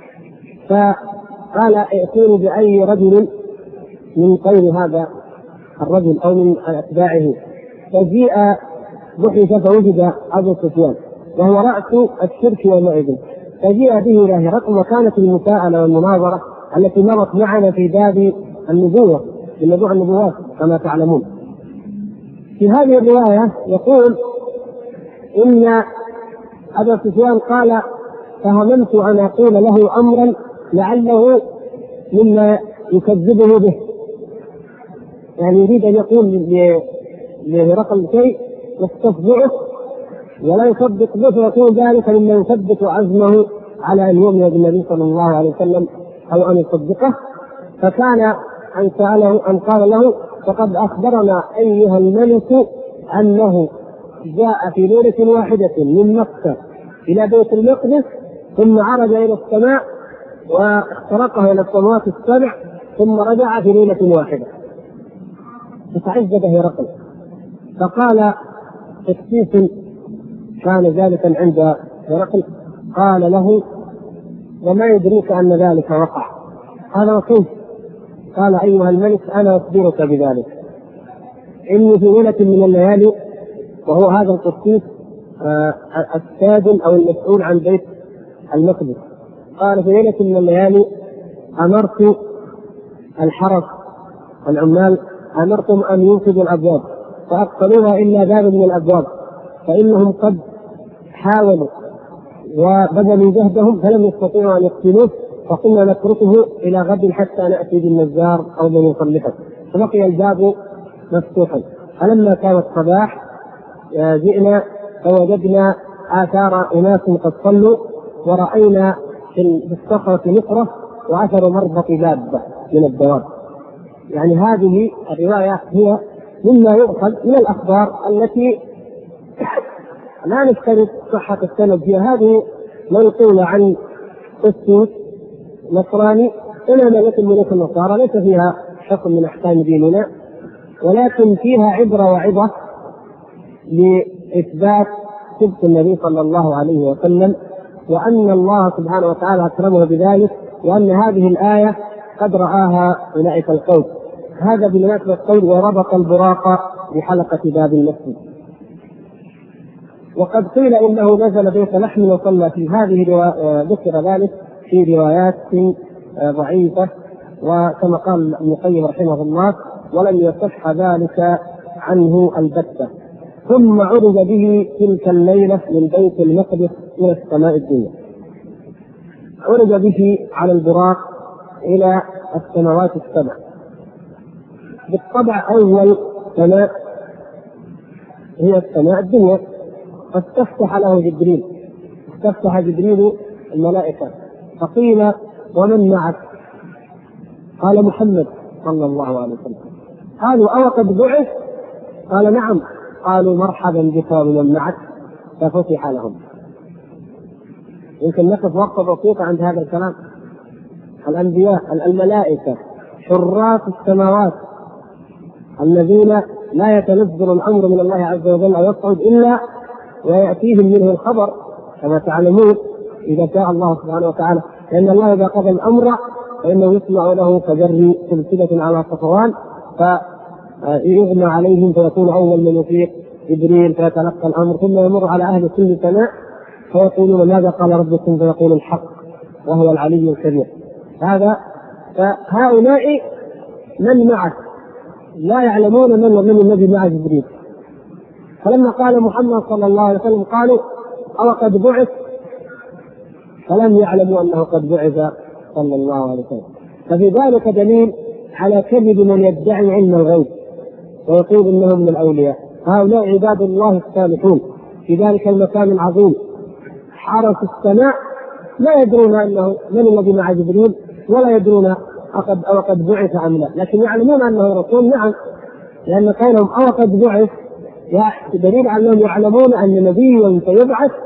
فقال ائتوني بأي رجل من قوم هذا الرجل أو من أتباعه، فجيء بحث فوجد أبو سفيان وهو رأس الشرك يومئذ، فجيء به إلى هرقل. وكانت المساءلة والمناظرة التي مرت معنا في باب النبوة في موضوع النبوات كما تعلمون. في هذه الرواية يقول إن أبا سفيان قال فهممت أن أقول له أمرا لعله مما يكذبه به، يعني يريد أن يقول لهرقل شيء يستفزعه ولا يصدق به، فيكون ذلك مما يثبت عزمه على أن يؤمن بالنبي صلى الله عليه وسلم أو أن يصدقه. فكان أن سأله أن قال له فقد أخبرنا أيها الملك أنه جاء في ليلة واحدة من مكة إلى بيت المقدس ثم عرج إلى السماء واخترقه إلى السماوات السبع ثم رجع في ليلة واحدة. فتعجب هرقل فقال قسيس كان ذلك عند هرقل قال له وما يدريك أن ذلك وقع؟ قال وكيف؟ قال أيها الملك أنا أخبرك بذلك، إني في ليلة من الليالي، وهو هذا القسيس السادن أو المسؤول عن بيت المقدس، قال في ليلة من الليالي أمرت الحرس العمال أمرتم أن ينفذوا الأبواب فأقفلوها إلا باب من الأبواب، فإنهم قد حاولوا وبذلوا جهدهم فلم يستطيعوا أن يقتلوه، فقلنا نتركه إلى غد حتى نأتي بالنجار أو من يصلحه، فبقي الباب مفتوحا. فلما كان الصباح جئنا فوجدنا آثار أناس قد صلوا، ورأينا في الصخرة نقرة وأثر مربط دابة من الدواب. يعني هذه الرواية هي مما يؤخذ من الأخبار التي لا نشترط صحة السند فيها. هذه منقولة عن قسيس نصراني إلى ملك الملوك النصارى، ليس فيها حكم من أحكام ديننا، ولكن فيها عبرة وعظة لإثبات صدق النبي صلى الله عليه وسلم، وأن الله سبحانه وتعالى أكرمه بذلك، وأن هذه الآية قد رآها أولئك القوم. هذا بمناسبة قول وربط البراق بحلقة باب المسجد. وقد قيل إنه نزل بيت لحم وصلى في هذه ذكر ذلك في روايات ضعيفة، وكما قال ابن القيم رحمه الله ولم يصح ذلك عنه البتة. ثم عرج به تلك الليلة من بيت المقدس إلى السماء الدنيا، عرج به على البراق إلى السماوات السبع. بالطبع أول سماء هي السماء الدنيا، فاستفتح له جبريل، استفتح جبريل الملائكة فقيل ومن معك؟ قال محمد صلى الله عليه وسلم. قالوا أو قد بعث؟ قال نعم. قالوا مرحبا بك ومن معك، ففتح لهم. يمكن نقف وقفة بسيطة عند هذا الكلام. الأنبياء الملائكة حراس السماوات الذين لا يتنزل الأمر من الله عز وجل أو يصعد إلا ويأتيهم منه الخبر كما تعلمون إذا شاء الله سبحانه وتعالى، لأن الله إذا قضى الأمر فإنه يسمع له كجر سلسلة على صفوان، فيغنى عليهم فيكون أول من يفيق جبريل فيتلقى الأمر، ثم يمر على أهل كل سماء فيقولون ماذا قال ربكم؟ فيقول الحق وهو العلي الكبير. فهؤلاء من معه لا يعلمون من الذي مع جبريل. فلما قال محمد صلى الله عليه وسلم قالوا أو قد بعث؟ فلم يعلموا أنه قد بعث صلى الله عليه وسلم. ففي ذلك دليل على كذب من يدعي علم الغيب ويقول إنه من الأولياء. هؤلاء عباد الله الصالحون في ذلك المكان العظيم حرس السماء، لا يدرون أنه من الذي مع جبريل ولا يدرون أو قد بعث أم لا، لكن يعلمون أنه رسول. نعم، لأن قولهم أو قد بعث دليل على أنهم يعلمون أن نبيا سيبعث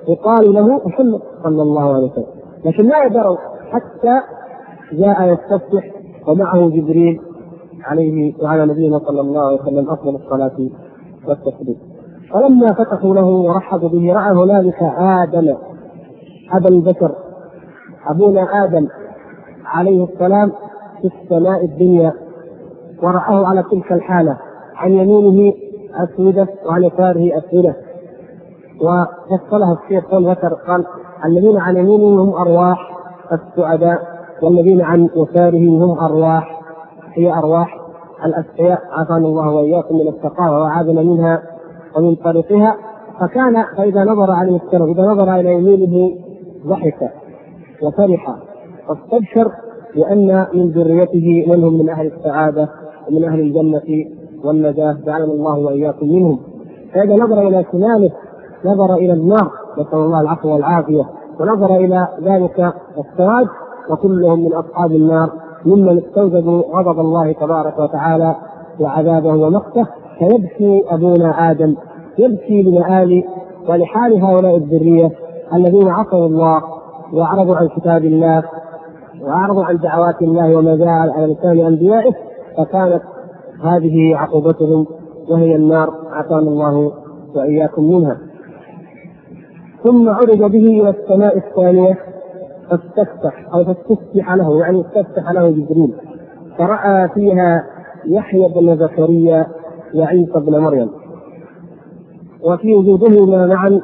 يقال له محمد صلى الله عليه وسلم، لكن لا يدروا حتى جاء يستفتح ومعه جبريل عليه وعلى نبينا صلى الله عليه وسلم أفضل الصلاة والتسليم. فلما فتحوا له ورحبوا به رأى هنالك آدم أبا البشر، أبونا آدم عليه السلام في السماء الدنيا، ورآه على تلك الحالة، عن يمينه أسودة وعن يساره أسودة. وفصلها الشيخ وذكر قال الذين عن يمينه هم أرواح السعداء، والذين عن يساره هم أرواح هي أرواح الأسقياء، عافانا الله وإياكم من الشقاوة وعادنا منها ومن طريقها. فكان فإذا نظر عليه السلام إذا نظر إلى يمينه ضحك وفرح واستبشر لأن من ذريته منهم من أهل السعادة ومن أهل الجنة والنجاة، جعلنا الله وإياكم منهم. فإذا نظر إلى شماله نظر إلى النار، نسأل الله العفو والعافية، ونظر إلى ذلك السواد وكلهم من أصحاب النار ممن استوجبوا غضب الله تبارك وتعالى وعذابه ومقته. فيبكي أبونا آدم، يبكي لمآل ولحال هؤلاء الذرية الذين عصوا الله وأعرضوا عن كتاب الله وأعرضوا عن دعوات الله وما جاء على لسان أنبيائه، فكانت هذه عقوبتهم وهي النار، عافانا الله وإياكم منها. ثم عرج به إلى السماء الثانية فاستفتح له، يعني استفتح له جبريل، فرأى فيها يحيى بن زكريا وعيسى بن مريم، وفي وجودهما معا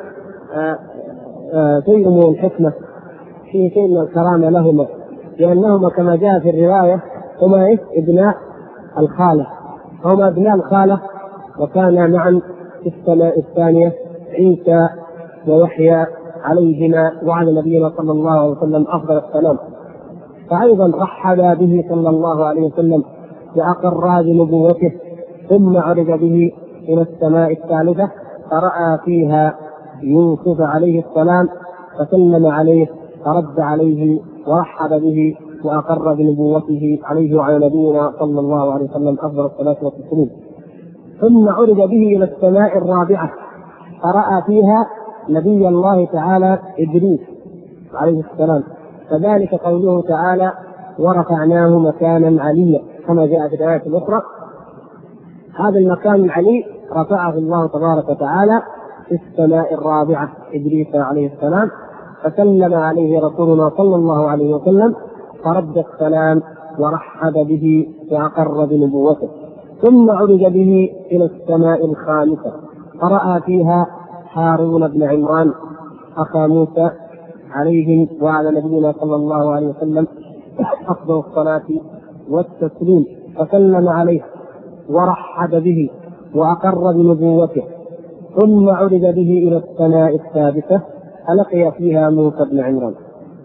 شيء من الحكمة، في شيء من الكرامة لهما، لأنهما كما جاء في الرواية هما ابناء الخالة، هما ابناء الخالة، وكان معا في السماء الثانية عيسى ويحيى عليهما وعلى نبينا صلى الله عليه وسلم أفضل السلام. فأيضا رحب به صلى الله عليه وسلم وأقر بنبوته. ثم عرج به إلى السماء الثالثة فرأى فيها يوسف عليه السلام فسلم عليه فرد عليه ورحب به وأقر بنبوته عليه وعلى نبينا صلى الله عليه وسلم أفضل الصلاة والتسليم. ثم عرج به إلى السماء الرابعة فرأى فيها نبي الله تعالى إدريس عليه السلام، فذلك قوله تعالى ورفعناه مكانا عليا، كما جاء في الآية الأخرى. هذا المكان العلي رفعه الله تبارك وتعالى في السماء الرابعة إدريس عليه السلام، فسلم عليه رسولنا صلى الله عليه وسلم فرد السلام ورحب به وأقر بنبوته. ثم عرج به إلى السماء الخامسة فرأى فيها هارون بن عمران أخا موسى عليه وعلى نبينا صلى الله عليه وسلم أفضل الصلاة والتسليم، فسلم عليه ورحب به وأقر بنبوته. ثم عرج به إلى السماء السادسة فلقي فيها موسى بن عمران.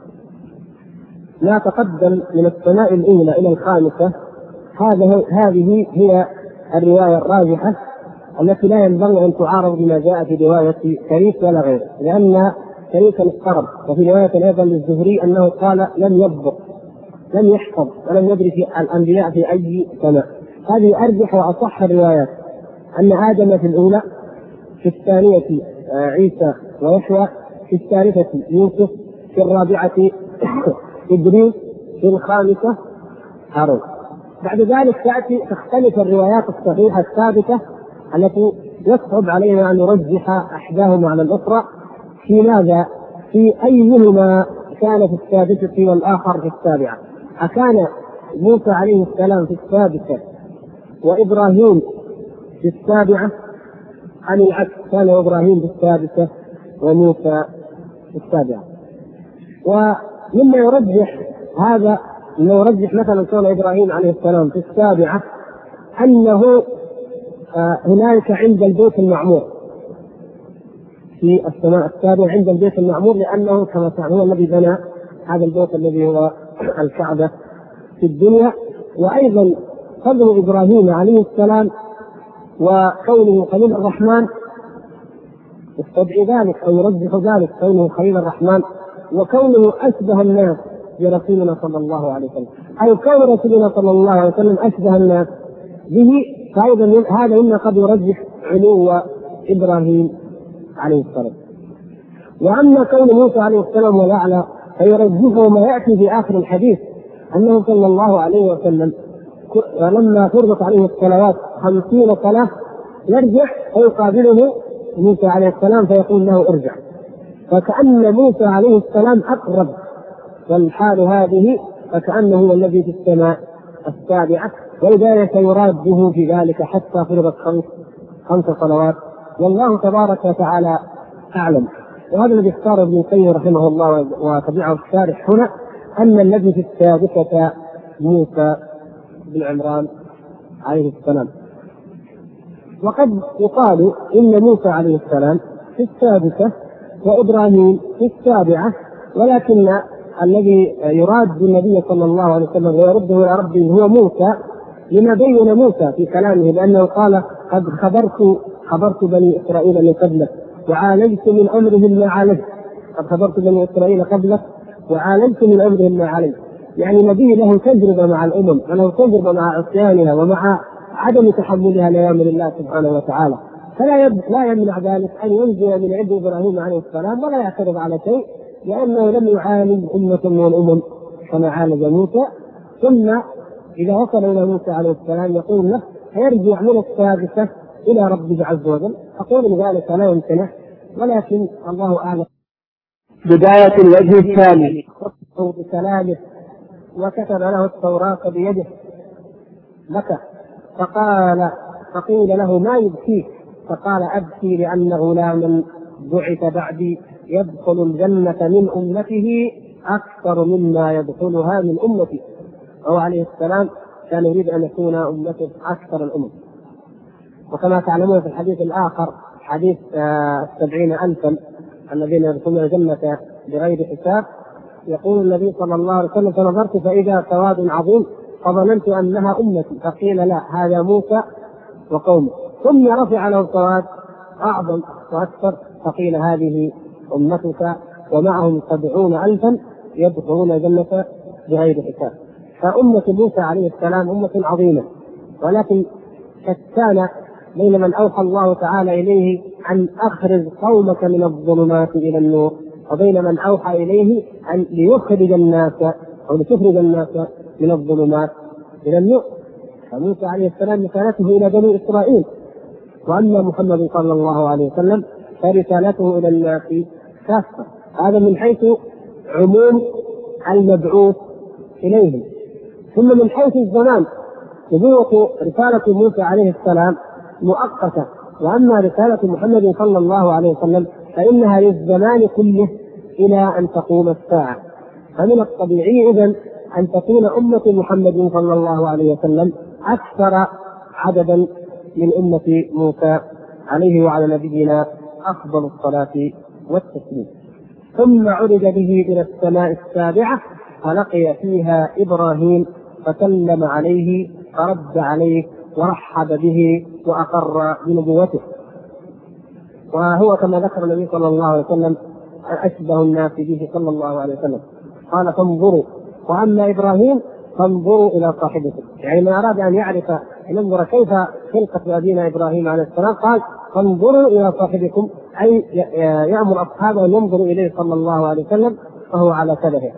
لا تقدم من السماء الأولى إلى الخامسة، هذه هي الرواية الراجحة التي لا ينبغي أن تعارض بما جاء في رواية شريك ولا غيره، لأن شريكا اضطرب. وفي رواية أيضا للزهري أنه قال لم يضبط لم يحفظ ولم يدري في الأنبياء في أي سماء. هذه أرجح وأصح الروايات، أن آدم في الأولى، في الثانية عيسى ويحيى، في الثالثة يوسف، في الرابعة إدريس، في الخامسة هارون. بعد ذلك تختلف الروايات الصحيحة الثابتة التي يصعب علينا أن نرجح أحداهما على الأخرى في ماذا؟ في أيهما كان في السادسة والآخر في السابعة. أكان موسى عليه السلام في السادسة وإبراهيم في السابعة، عن العكس كان إبراهيم في السادسة وموسى في السابعة؟ ومما يرجح هذا أنه يرجح مثلا كون إبراهيم عليه السلام في السابعة أنه هنالك عند البيت المعمور في السماء السابعة، عند البيت المعمور، لأنه كما هو الذي بنى هذا البيت الذي هو الكعبة في الدنيا. وأيضا فضل إبراهيم عليه السلام وكونه خليل الرحمن يستدعي ذلك أو يرجح ذلك، كونه خليل الرحمن وكونه أشبه الناس برسولنا صلى الله عليه وسلم، أي كون رسولنا صلى الله عليه وسلم أشبه الناس به، فأيضا هذا مما قد يرجح علو إبراهيم عليه السلام. وأما كون موسى عليه السلام والأعلى فيرجحه ما يأتي في آخر الحديث أنه صلى الله عليه وسلم لما فرضت عليه الصلوات 50 صلاة يرجع فيقابله موسى عليه السلام فيقول له ارجع، فكأن موسى عليه السلام أقرب، والحال هذه فكأنه هو الذي في السماء السابعة، ولذلك يراد به في ذلك حتى فرضت 5 صلوات، والله تبارك وتعالى أعلم. وهذا الذي اختاره ابن القيم رحمه الله وتبعه الشارح هنا، أن الذي في السادسة موسى بن عمران عليه السلام. وقد يقال إن موسى عليه السلام في السادسة وإبراهيم في السابعة، ولكن الذي يراد بالنبي صلى الله عليه وسلم ويرده إلى ربه هو موسى، لما بين موسى في كلامه بأنه قال قد خبرت بني إسرائيل من قبلك وعالجت من أمرهم ما عالجت، قد خبرت بني إسرائيل قبلك وعالجت من أمرهم ما عليك، يعني نبي له تجربة مع الأمم وله تجربة مع عصيانها ومع عدم تحملها لأوامر الله سبحانه وتعالى، لا يمنع ذلك أن ينزل من عند إبراهيم عليه السلام ولا يعترض على شيء، لأنه لم يعالج أمة من الأمم كما عالج موسى. ثم إذا وصل إلى موسى عليه السلام يقول له فيرجع من السادسة إلى ربه عز وجل. أقول ذلك لا يمكنه، ولكن الله أعلم. بداية الوجه الثاني بكلامه وكتب له التوراة بيده بكى، فقيل له ما يبكيك؟ فقال أبكي لأن غلاما بعث بعدي يدخل الجنة من أمته أكثر مما يدخلها من أمتي. هو عليه السلام كان يريد أن يكون أمته أكثر الأمم. وكما تعلمون في الحديث الآخر حديث 70,000 الذين يدخلون الجنة بغير حساب، يقول النبي صلى الله عليه وسلم فنظرت فإذا سواد عظيم فظننت أنها أمتي، فقيل لا هذا موسى وقومه، ثم رفع له سواد أعظم وأكثر فقيل هذه أمتك ومعهم 70,000 يدخلون الجنة بغير حساب. فأمة موسى عليه السلام أمة عظيمة، ولكن كان بين من أوحى الله تعالى إليه أن أخرج قومك من الظلمات إلى النور، وبين من أوحى إليه أن ليخرج الناس أو لتخرج الناس من الظلمات إلى النور. فموسى عليه السلام رسالته إلى بني إسرائيل، وأما محمد صلى الله عليه وسلم فرسالته إلى الناس كافة. هذا من حيث عموم المبعوث إليهم. ثم من حيث الزمان نبوة رسالة موسى عليه السلام مؤقتة، وأما رسالة محمد صلى الله عليه وسلم فإنها للزمان كله إلى أن تقوم الساعة. فمن الطبيعي إذن أن تكون أمة محمد صلى الله عليه وسلم أكثر عددا من أمة موسى عليه وعلى نبينا أفضل الصلاة والتسليم. ثم عرج به إلى السماء السابعة فلقي فيها إبراهيم فسلم عليه فرد عليه ورحب به وأقر بنبوته. وهو كما ذكر النبي صلى الله عليه وسلم أشبه الناس به صلى الله عليه وسلم. قال فانظروا، وأما إبراهيم فانظروا إلى صاحبكم، يعني ما أراد أن يعرف ينظر كيف خلقة أبينا إبراهيم عليه السلام قال فانظروا إلى صاحبكم، أي يأمر أصحابه أن ينظروا إليه صلى الله عليه وسلم فهو على كبهه.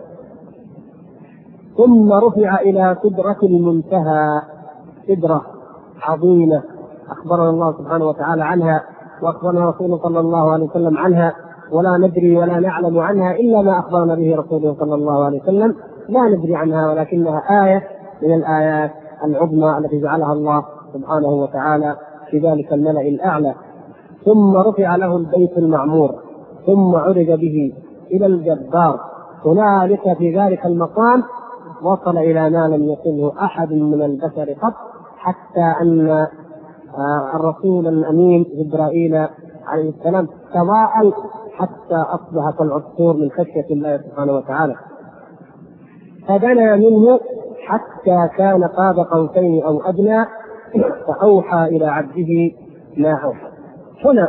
ثم رفع إلى سدرة المنتهى، سدرة عظيمة أخبرنا الله سبحانه وتعالى عنها وأخبرنا رسوله صلى الله عليه وسلم عنها، ولا ندري ولا نعلم عنها إلا ما أخبرنا به رسوله صلى الله عليه وسلم. لا ندري عنها ولكنها آية من الآيات العظمى التي جعلها الله سبحانه وتعالى في ذلك الملأ الأعلى. ثم رفع له البيت المعمور، ثم عرج به إلى الجبار. هنالك في ذلك المقام وصل إلى ما لم يصله أحد من البشر قط، حتى أن الرسول الأمين جبرائيل عليه السلام تضاءل حتى أصبح كالعصفور من خشية الله سبحانه وتعالى. فدنا منه حتى كان قاب قوسين أو أدنى فأوحى إلى عبده ما أوحى. هنا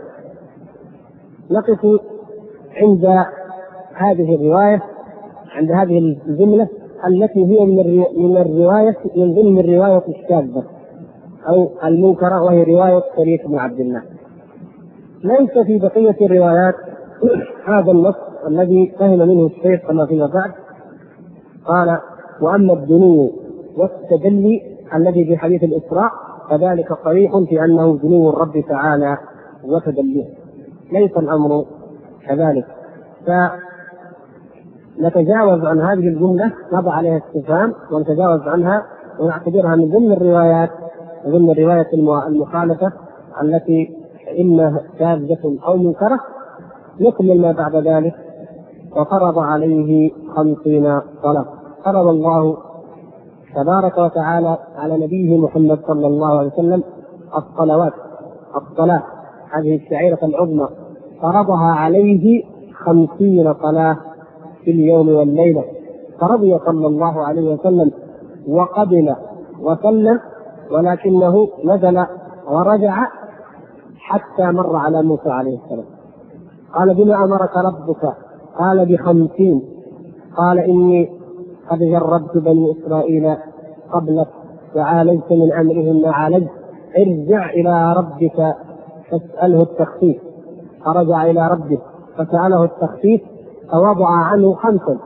نقف عند هذه الرواية، عند هذه الجملة التي هي من الرواية من ضمن الرواية الشاذة أو المنكرة، وهي رواية شريك بن عبد الله. ليس في بقية الروايات هذا النص الذي فهم منه الشيخ كما فيما بعد. قال: وأما الدنو والتجلي الذي في حديث الإسراء فذلك صريح في أنه دنو الرب تعالى وتجليه، ليس الأمر كذلك. فنتجاوز عن هذه الجملة، نضع عليها استفهام ونتجاوز عنها ونعتبرها من ضمن الروايات، ضمن رواية المخالفة التي إما شاذة أو منكرة. نكمل ما بعد ذلك. وفرض عليه 50 صلاة. فرض الله تبارك وتعالى على نبيه محمد صلى الله عليه وسلم الصلوات، الصلاة هذه الشعيرة العظمى، فرضها عليه 50 صلاة في اليوم والليلة. فرضي صلى الله عليه وسلم وقبل وسلم، ولكنه نزل ورجع حتى مر على موسى عليه السلام. قال: بما أمرك ربك؟ قال: ب50. قال: إني قد جربت بني إسرائيل قبلك وعالجت من أمرهم ما عالجت، ارجع إلى ربك فاسأله التخفيف. فرجع إلى ربه فسأله التخفيف فوضع عنه 5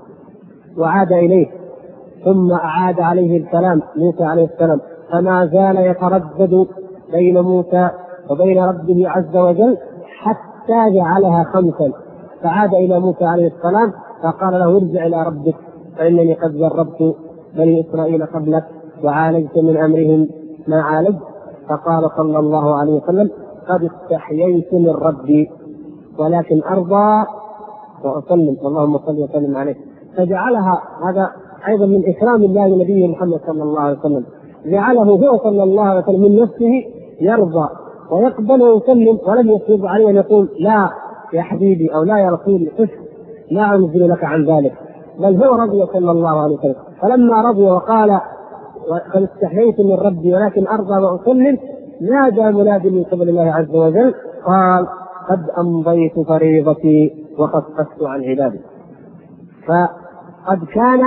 وعاد إليه، ثم أعاد عليه الكلام موسى عليه السلام، فما زال يتردد بين موسى وبين ربه عز وجل حتى جعلها 5. فعاد إلى موسى عليه السلام فقال له: ارجع إلى ربك فإنني قد جربت بني إسرائيل قبلك وعالجت من أمرهم ما عالجت. فقال صلى الله عليه وسلم: قد استحييت من ربي ولكن أرضى وأسلم، اللهم صل وسلم عليه. فجعلها هذا أيضا من إكرام الله لنبيه محمد صلى الله عليه وسلم، جعله هو صلى الله عليه وسلم من نفسه يرضى ويقبل ويسلم، ولم يفرض عليه أن يقول: لا يا حبيبي أو لا يا رسولي لا أنزل لك عن ذلك، بل هو رضي صلى الله عليه وسلم. فلما رضي وقال: قد استحييت من ربي ولكن أرضى وأسلم، نادى مناد من قبل الله عز وجل قال: قد أمضيت فريضتي وخففت عن عبادي. فقد كان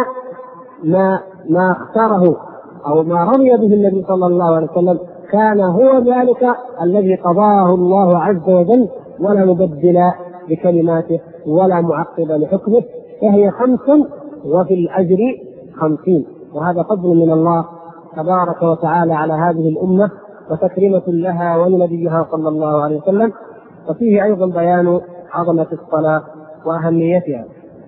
ما اختاره أو ما رضي به النبي صلى الله عليه وسلم كان هو ذلك الذي قضاه الله عز وجل، ولا مبدل لكلماته ولا معقب لحكمه، فهي 5 وفي الأجر 50. وهذا فضل من الله تبارك وتعالى على هذه الأمة وتكريمة لها ولنبيها صلى الله عليه وسلم. وفيه أيضا بيان عظمة الصلاة وأهميتها.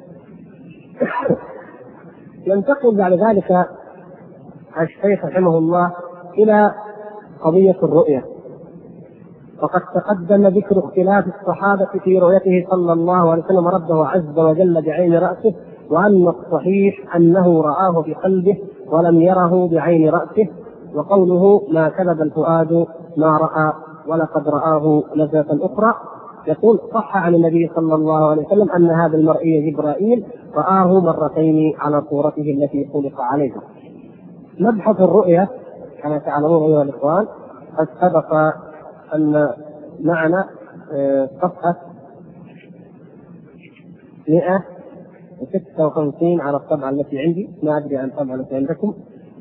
ينتقل بعد ذلك الشيخ رحمه الله إلى قضية الرؤية. وقد تقدم ذكر اختلاف الصحابة في رؤيته صلى الله عليه وسلم ربه عز وجل بعين رأسه، وأن الصحيح أنه رآه بقلبه ولم يره بعين رأسه، وقوله: ما كذب الفؤاد ما رأى ولقد رآه نزلة أخرى. يقول: صح عن النبي صلى الله عليه وسلم أن هذا المرئي جبرائيل رآه 2 مرتين على صورته التي خلق عليها. مبحث الرؤية كما تعلمون أيها الإخوان قد سبق أن معنا صفحة 156 على الطبعة التي عندي، ما أدري عن الطبعة التي عندكم،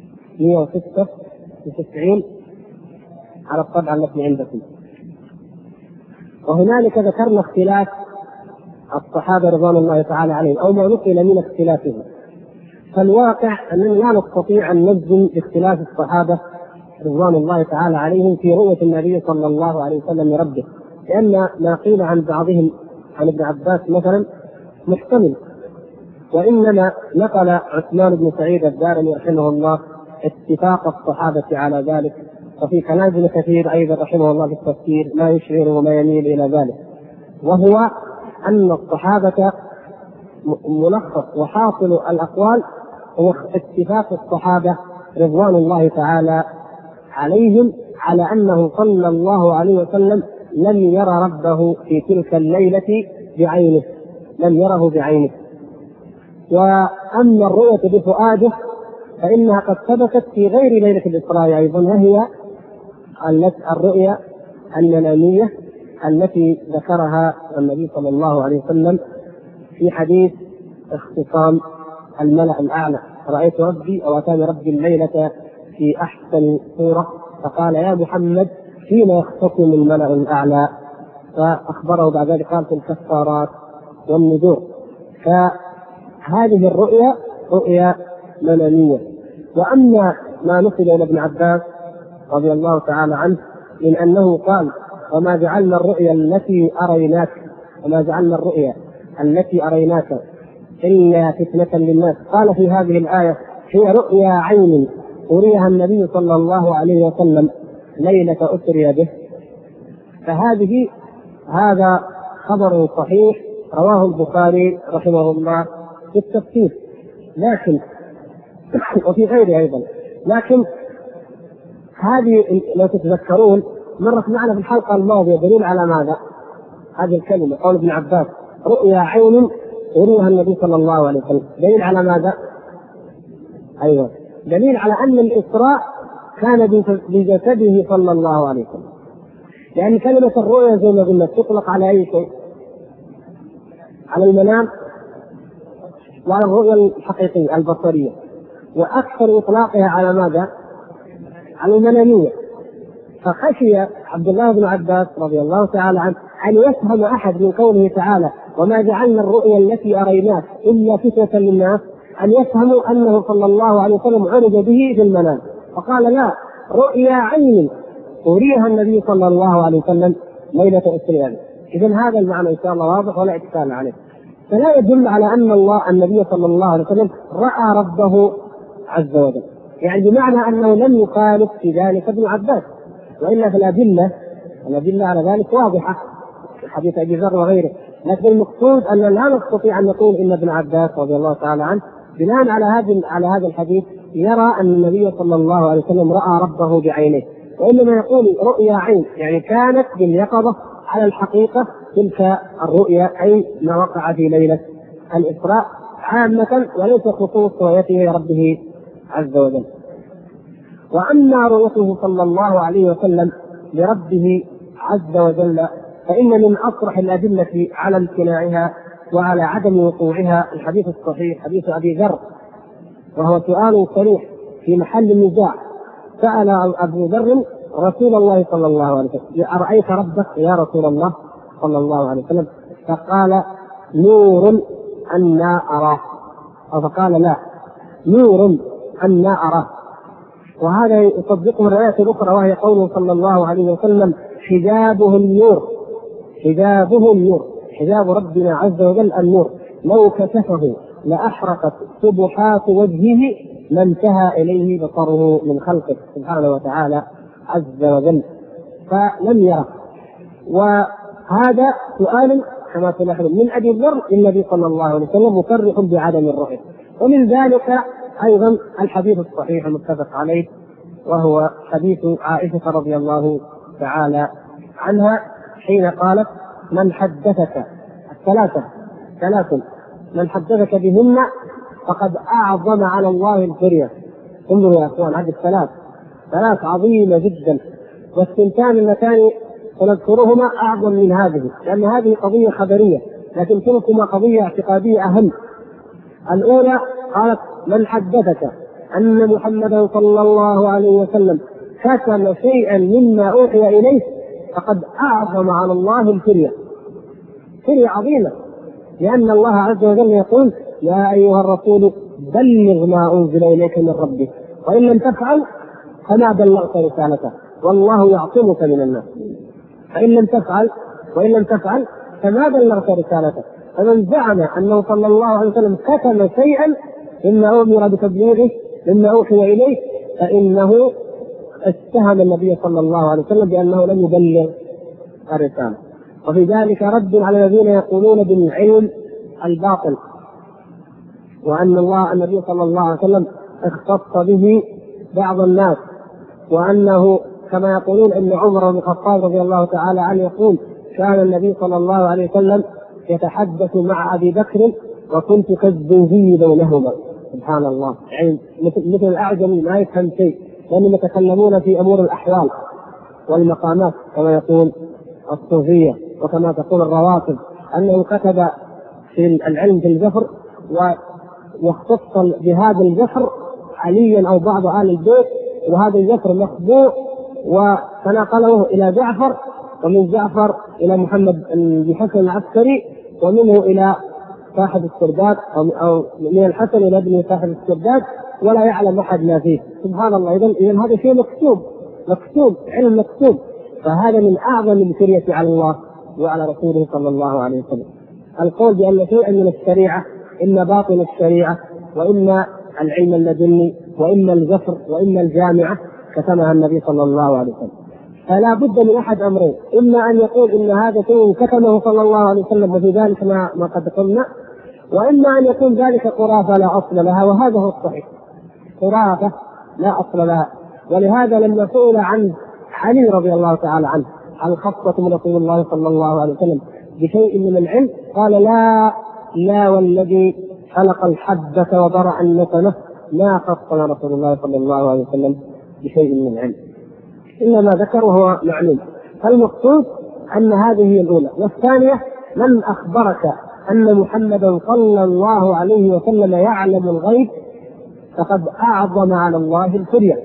196 على الطبعة التي عندكم. وهنالك ذكرنا اختلاف الصحابة رضوان الله تعالى عليهم أو ما نقل من اختلافهم. فالواقع أننا لا نستطيع أن نجزم باختلاف الصحابة رضوان الله تعالى عليهم في رؤية النبي صلى الله عليه وسلم لربه، لأن ما قيل عن بعضهم عن ابن عباس مثلا محتمل، وإنما نقل عثمان بن سعيد الدارمي رحمه الله اتفاق الصحابة على ذلك، وفي كلام ابن كثير أيضا رحمه الله في التفسير ما يشعر وما يميل إلى ذلك، وهو أن الصحابة ملخص وحاصل الأقوال هو اتفاق الصحابة رضوان الله تعالى عليهم على أنه صلى الله عليه وسلم لم يرى ربه في تلك الليلة بعينه، لم يره بعينه. وأما الرؤية بفؤاده فإنها قد ثبتت في غير ليلة الإسراء أيضا، وهي الرؤيا المنامية التي ذكرها النبي صلى الله عليه وسلم في حديث اختصام الملأ الأعلى: رأيت ربي أو أتاني ربي الليلة في أحسن صورة، فقال: يا محمد فيما يختصم الملأ الأعلى؟ فأخبره بعد ذلك قال في الكفارات والنذور. فهذه الرؤيا رؤيا منامية. وأما ما نقل إلى ابن عباس رضي الله تعالى عنه من أنه قال وما جعلنا الرؤيا التي أريناك إلا فتنة للناس، قال في هذه الآية هي رؤيا عين أريها النبي صلى الله عليه وسلم ليلة أسري به. هذا خبر صحيح رواه البخاري رحمه الله في التفسير، لكن وفي غيره أيضا. لكن هذه لو تتذكرون مرت معنا في الحلقة الماضية دليل على ماذا؟ هذه الكلمة قول ابن عباس رؤيا عين أريها النبي صلى الله عليه وسلم، دليل على ماذا؟ أيوة، دليل على أن الإسراء كان بجسده صلى الله عليه وسلم، لأن كلمة الرؤيا زي ما قلنا تطلق على أي شيء، على المنام وعلى الرؤيا الحقيقية البصرية، وأكثر إطلاقها على ماذا؟ على المنامية. فخشي عبد الله بن عباس رضي الله تعالى عنه أن يفهم أحد من قوله تعالى وما جعلنا الرؤيا التي أريناك إلا فتنة للناس، أن يفهموا أنه صلى الله عليه وسلم عرج به في المنام، فقال لا، رؤيا عين أريها النبي صلى الله عليه وسلم ليلة أسري به. إذن هذا المعنى إن شاء الله واضح ولا إشكال عليه. فلا يدل على أن النبي صلى الله عليه وسلم رأى ربه عز وجل، يعني بمعنى أنه لم يخالف في ذلك ابن عباس، وإلا في الأدلة على ذلك واضحة في حديث أبي ذر وغيره. لكن المقصود أن لا نستطيع أن نقول إن ابن عباس رضي الله تعالى عنه بناء على هذا الحديث يرى أن النبي صلى الله عليه وسلم رأى ربه بعينه، وإنما يقول رؤيا عين يعني كانت باليقظة على الحقيقة تلك الرؤيا، أي ما وقع في ليلة الإسراء عامة وليس خصوص رؤيته ربه عز وجل. وأما رؤيته صلى الله عليه وسلم لربه عز وجل فإن من أصرح الأدلة على امتناعها وعلى عدم وقوعها الحديث الصحيح حديث أبي ذر، وهو سؤال صريح في محل النزاع. سأل أبو ذر رسول الله صلى الله عليه وسلم أرأيت ربك يا رسول الله صلى الله عليه وسلم؟ فقال نور أنا أراه، أو فقال لا، نور أنا أراه. وهذا يصدقه الرواية الأخرى وهي قوله صلى الله عليه وسلم حجابه النور، حجاب ربنا عز وجل النور، لو كشفه لأحرقت سبحات وجهه ما انتهى إليه بصره من خلقه سبحانه وتعالى عز وجل، فلم يره. وهذا سؤال كما تلاحظون من أبي ذر للنبي صلى الله عليه وسلم مصرح بعدم الرؤية. ومن ذلك أيضا الحديث الصحيح المتفق عليه وهو حديث عائشة رضي الله تعالى عنها حين قالت من حدثك ثلاث من حدثك بهن فقد أعظم على الله الفرية. انظروا يا أخوان، هذه ثلاث عظيمة جدا، والثنتان اللتان سنذكرهما أعظم من هذه، لأن هذه قضية خبرية، لكن تلكما قضية اعتقادية أهم. الأولى قالت من حدثك أن محمدا صلى الله عليه وسلم كتم شيئا مما أوحي إليه فقد أعظم على الله الفرية، فرية عظيمة، لأن الله عز وجل يقول يا أيها الرسول بلغ ما أنزل إليك من ربك وإن لم تفعل فما بلغت رسالته والله يعصمك من الناس، فإن لم تفعل فما بلغت رسالته. فمن زعم أنه صلى الله عليه وسلم كتم شيئا مما أمر بتبليغه مما أوحي إليه فإنه اتهم النبي صلى الله عليه وسلم بأنه لم يبلغ الرسالة. وفي ذلك رد على الذين يقولون بالعلم الباطل، وأن النبي صلى الله عليه وسلم اختص به بعض الناس، وأنه كما يقولون أن عمر بن الخطاب رضي الله تعالى عنه يقول كان النبي صلى الله عليه وسلم يتحدث مع أبي بكر وكنت كالزوجي بينهما. سبحان الله، يعني مثل الأعجمي ما يفهم شيء، لأنهم يتكلمون في أمور الأحوال والمقامات كما يقول الصوفية وكما تقول الروافض، أنه كتب في العلم في الجفر واختص بهذا الجفر عليا أو بعض آل البيت، وهذا الجفر مخبوء وتناقله إلى جعفر، ومن جعفر إلى محمد بن حسن العسكري، ومنه إلى صاحب السرداب أو من الحسن إلى ابن صاحب السرداب، ولا يعلم أحد ما فيه. سبحان الله. إذن هذا شيء مكتوب علم مكتوب. فهذا من أعظم الفرية على الله وعلى رسوله صلى الله عليه وسلم. القول بأن شيئا من الشريعة إما باطل الشريعة، وإما العلم اللدني، وإما الجفر، وإما الجامعة كتمها النبي صلى الله عليه وسلم. فلا بد من أحد أمرين: إما أن يقول إن هذا شيء كتمه صلى الله عليه وسلم وفي ذلك ما قد قلنا، وإما أن يكون ذلك خرافة لا أصل لها، وهذا هو الصحيح، خرافة لا أصل لها. ولهذا لما سئل عن علي رضي الله تعالى عنه هل خصكم رسول الله صلى الله عليه وسلم بشيء من العلم؟ قال: لا والذي خلق الحبة وبرأ النسمة ما خصنا رسول الله صلى الله عليه وسلم بشيء من العلم، إنما ذكر وهو معلوم. فالمقصود أن هذه هي الأولى. والثانية: من أخبرك أن محمدا صلى الله عليه وسلم يعلم الغيب فقد أعظم على الله الفرية،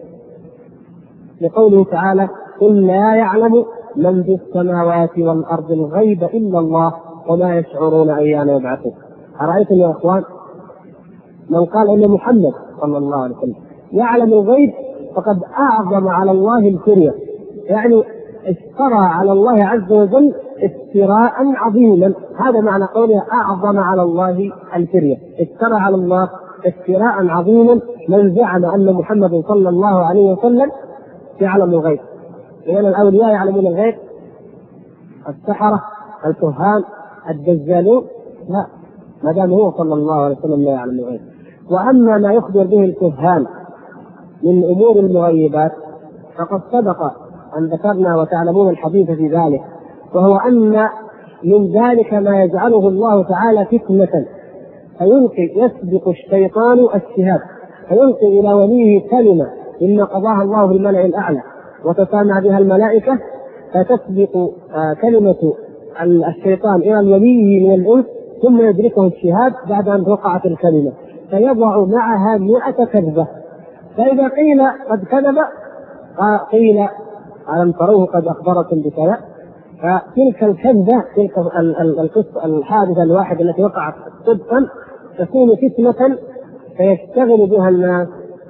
لقوله تعالى: قل لا يعلم من في السماوات والأرض الغيب إلا الله وما يشعرون أيان يبعثون. أرأيتم يا أخوان؟ من قال إن محمد صلى الله عليه وسلم يعلم الغيب فقد أعظم على الله الفرية، يعني افترى على الله عز وجل افتراء عظيما. هذا معنى قوله أعظم على الله الفرية، افترى على الله افتراء عظيما من زعم أن محمد صلى الله عليه وسلم يعلم الغيب. لأن الأولياء يعلمون الغيب، السحرة، الكهان، الدجالون لا، ما دام هو صلى الله عليه وسلم لا يعلم الغيب. وأما ما يخبر به الكهان من أمور المغيبات فقد سبق أن ذكرنا وتعلمون الحديث في ذلك، وهو أن من ذلك ما يجعله الله تعالى فتنة، يسبق الشيطان الشهاب فيلقي إلى وليه كلمة إن قضاها الله بالملأ الأعلى وتسامع بها الملائكة، فتسبق كلمة الشيطان إلى الولي من الأنس، ثم يدركه الشهاب بعد أن وقعت الكلمة فيضع معها 100 كذبة. فإذا قيل قد كذب قيل ألم تروه قد أخبركم بكذا، فتلك الكذبة، تلك القصة الحادثة الواحدة التي وقعت صدقا تكون فتنة فيشتغل بها الناس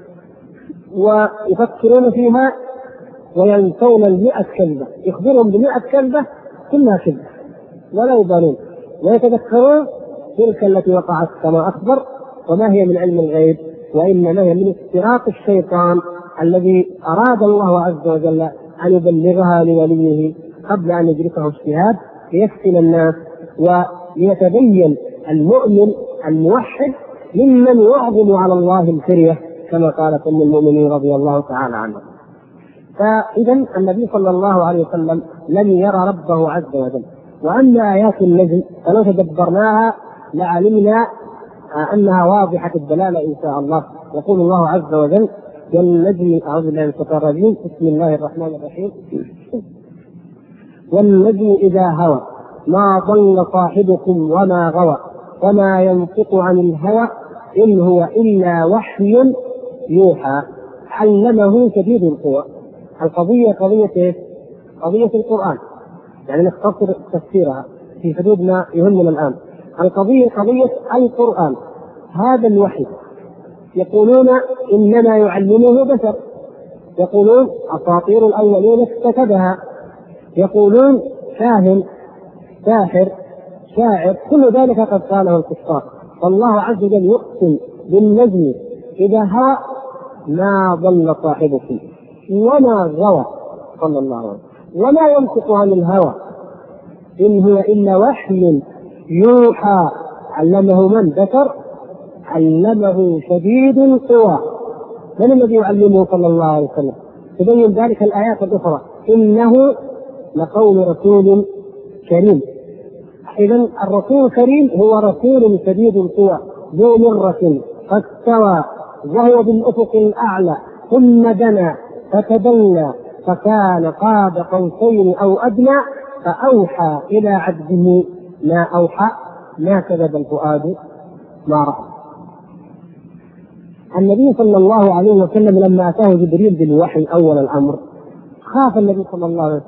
ويفكرون فيها وينسون 100 كذبة، يخبرهم ب100 كذبة كلها كذبة ولا يبالون، ويتذكرون تلك التي وقعت كما أخبر، وما هي من علم الغيب وإنما هي من استراق الشيطان الذي أراد الله عز وجل أن يبلغها لوليه قبل أن يدركه الشهاب ليفتن الناس وليتبين المؤمن الموحد ممن يعظم على الله الفرية كما قالت أم المؤمنين رضي الله تعالى عنها. فإذا النبي صلى الله عليه وسلم لم يرى ربه عز وجل. وأما آيات النجم فلو تدبرناها لعلمنا أنها واضحة الدلالة إن شاء الله. يقول الله عز وجل: والنجم، أعوذ بالله من الشيطان الرجيم، بسم الله الرحمن الرحيم: والنجم إذا هوى ما ضل صاحبكم وما غوى وما ينطق عن الهوى إن هو إلا وحي يوحى علمه شديد القوى. القضية قضية قضية القرآن، يعني نختصر تفسيرها في حدود ما يهمنا الآن. القضية قضية القرآن، هذا الوحي. يقولون إنما يعلمه بشر، يقولون أساطير الأولين اكتتبها، يقولون كاهن، ساحر، شاعر، كل ذلك قد قاله الكفار. والله عز وجل يقسم بالنجم إذا هوى ما ضل صاحبكم وما غوى صلى الله عليه وسلم وما ينطق عن الهوى إن هو إلا وحي يوحى علمه من ذكر علمه شديد القوى. من الذي يعلمه صلى الله عليه وسلم؟ تبين ذلك الآيات الأخرى: إنه لقول رسول كريم. إذن الرسول الكريم هو رسول شديد القوى ذو مرة فاستوى وهو بالأفق الأعلى ثم دنا فتدلى فكان قاب قوسين أو أدنى فأوحى إلى عبده ما أوحى ما كذب الفؤاد ما رأى. النبي صلى الله عليه وسلم لما أتاه جبريل بالوحي أول الأمر خاف النبي صلى الله عليه وسلم،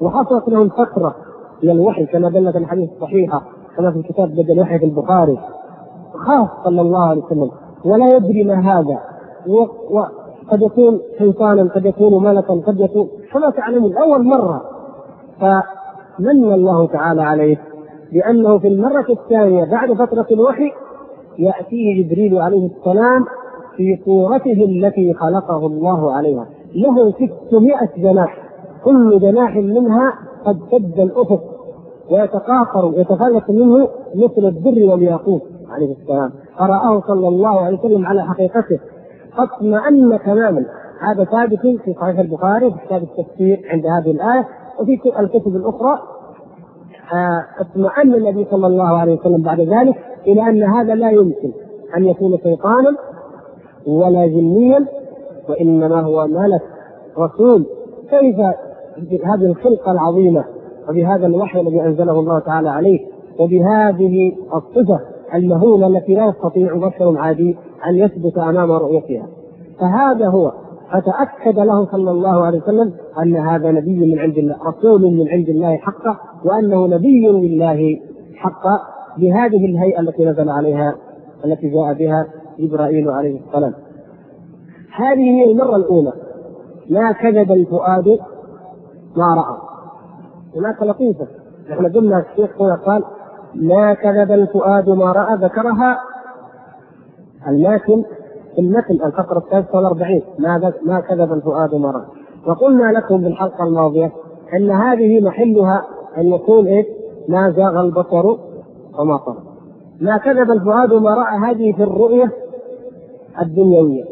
وحصلت له الفترة من الوحي كما دلت الحديث الصحيحة كما في كتاب بدء الوحي في البخاري، خاف صلى الله عليه وسلم ولا يدري ما هذا، وقد يكون شيطانا قد يكون ملكا قد يكون كما تعلمون أول مرة. فمن الله تعالى عليه بأنه في المرة الثانية بعد فترة الوحي يأتيه جبريل عليه السلام في صورته التي خلقه الله عليها، له 600 جناح، كل جناح منها قد سد الأفق ويتقاقر ويتفلت منه مثل الدر والياقوت عليه السلام، فرآه صلى الله عليه وسلم على حقيقته اطمأن تماما. هذا ثابت في صحيح البخاري في كتاب التفسير عند هذه الآية، وفي الكتب الأخرى. اطمأن النبي صلى الله عليه وسلم بعد ذلك إلى أن هذا لا يمكن أن يكون شيطانا ولا جنيا، وإنما هو ملك رسول. كيف هذه الخلقة العظيمة وبهذا الوحي الذي أنزله الله تعالى عليه وبهذه الصفة المهولة التي لا يستطيع بشر عادي أن يثبت أمام رؤيتها؟ فهذا هو، فتأكد له صلى الله عليه وسلم أن هذا نبي من عند الله، رسول من عند الله حقا، وأنه نبي لله حقا بهذه الهيئة التي نزل عليها التي جاء بها جبرائيل عليه السلام. هذه هي المرة الأولى. ما كذب الفؤاد ما رأى. هناك لطيفة نحن قلنا الشيخ هنا قال ما كذب الفؤاد ما رأى، ذكرها الماتن في المتن الفقرة 43 ما كذب الفؤاد ما رأى. وقلنا لكم بالحلقة الماضية أن هذه محلها أن يكون ما زاغ البصر وما طغى. ما كذب الفؤاد ما رأى هذه في الرؤية الدنيوية.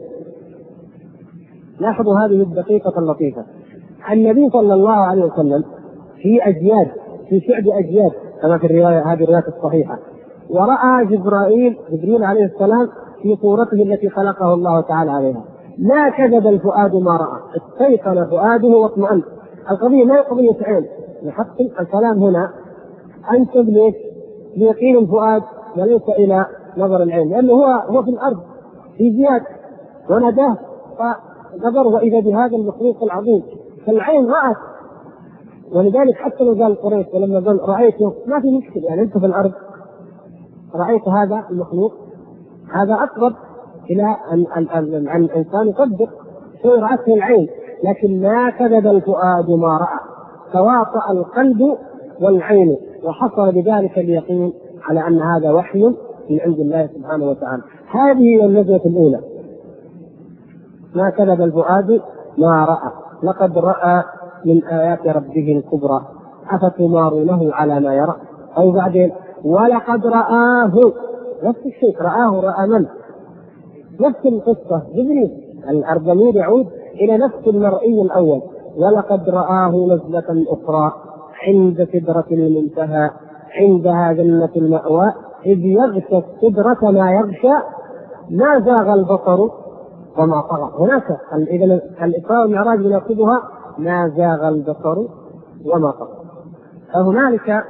لاحظوا هذه الدقيقة اللطيفة. النبي صلى الله عليه وسلم في أجياد، في شعب أجياد كما في الرواية هذه الرواية الصحيحة، ورأى جبريل عليه السلام في صورته التي خلقه الله تعالى عليها. ما كذب الفؤاد ما رأى، استيقن فؤاده واطمأن. القضية ما هي قضية عين، نحط الكلام هنا أنسب ليقين الفؤاد وليس إلى نظر العين، لأنه هو في الأرض في زياد وناداه فنظر وإذا بهذا المخلوق العظيم، فالعين رأت. ولذلك حتى لو قال قريش ولما قال رأيته ما في مشكلة، يعني أنت في الأرض رأيت هذا المخلوق، هذا أقرب إلى أن الإنسان يصدق شيء رأته العين. لكن ما كذب الفؤاد ما رأى، تواطأ القلب والعين وحصل بذلك اليقين على أن هذا وحي من عند الله سبحانه وتعالى. هذه هي النزلة الأولى. ما كذب الفؤاد ما رأى لقد رأى من آيات ربه الكبرى أفتمارونه على ما يرى. أو بعدين ولقد رآه، نفس الشيء، رآه من؟ نفس القصة جبريل، الضمير يعود إلى نفس المرئي الأول. ولقد رآه نزلة أخرى عند سدرة المنتهى عندها جنة المأوى إذ يغشى السدرة ما يغشى ما زاغ البصر وما طغى. هناك إذا الإسراء والمعراج يناسبها ما زاغ البصر وما طغى. فهنالك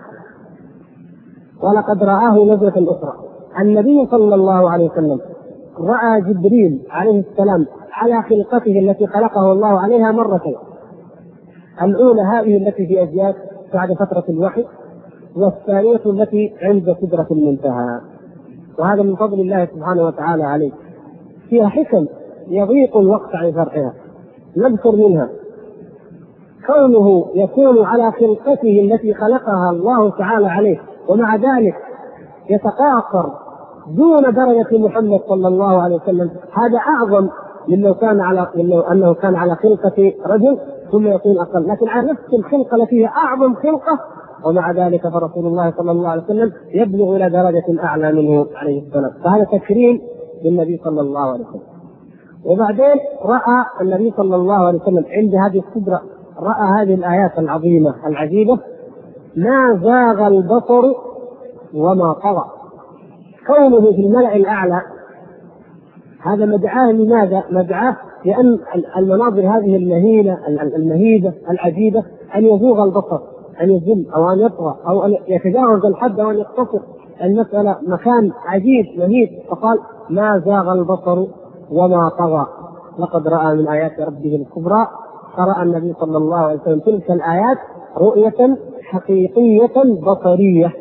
ولقد رآه نزلة أخرى. النبي صلى الله عليه وسلم رأى جبريل عليه السلام على خلقته التي خلقه الله عليها مرتين. الأولى هذه التي في أجياد بعد فترة الوحي، والثانية التي عند سدرة المنتهى. وهذا من فضل الله سبحانه وتعالى عليه، فيها حكم يضيق الوقت عن شرحها. نذكر منها كونه يكون على خلقته التي خلقها الله تعالى عليه، ومع ذلك يتقاصر دون درجة محمد صلى الله عليه وسلم. هذا أعظم من لو أنه كان على خلقة رجل ثم يكون أقل، لكن على نفس الخلقة التي هي أعظم خلقة، ومع ذلك فرسول الله صلى الله عليه وسلم يبلغ إلى درجة أعلى منه عليه السلام. فهذا تكريم للنبي صلى الله عليه وسلم. وبعدين رأى النبي صلى الله عليه وسلم عند هذه السدرة، رأى هذه الآيات العظيمة العجيبة ما زاغ البصر وما طغى. كونه في الملأ الأعلى هذا مدعاه لماذا؟ مدعاه لأن المناظر هذه المهيبة العجيبة أن يزوغ البصر، أن يزل أو أن يطغى أو أن يتجاوز الحد أو أن يقتصر. المسألة مكان عجيب مهيب، فقال ما زاغ البصر وما طغى لقد رأى من آيات ربه الكبرى قرأ النبي صلى الله عليه وسلم تلك الآيات رؤية حقيقية بصرية.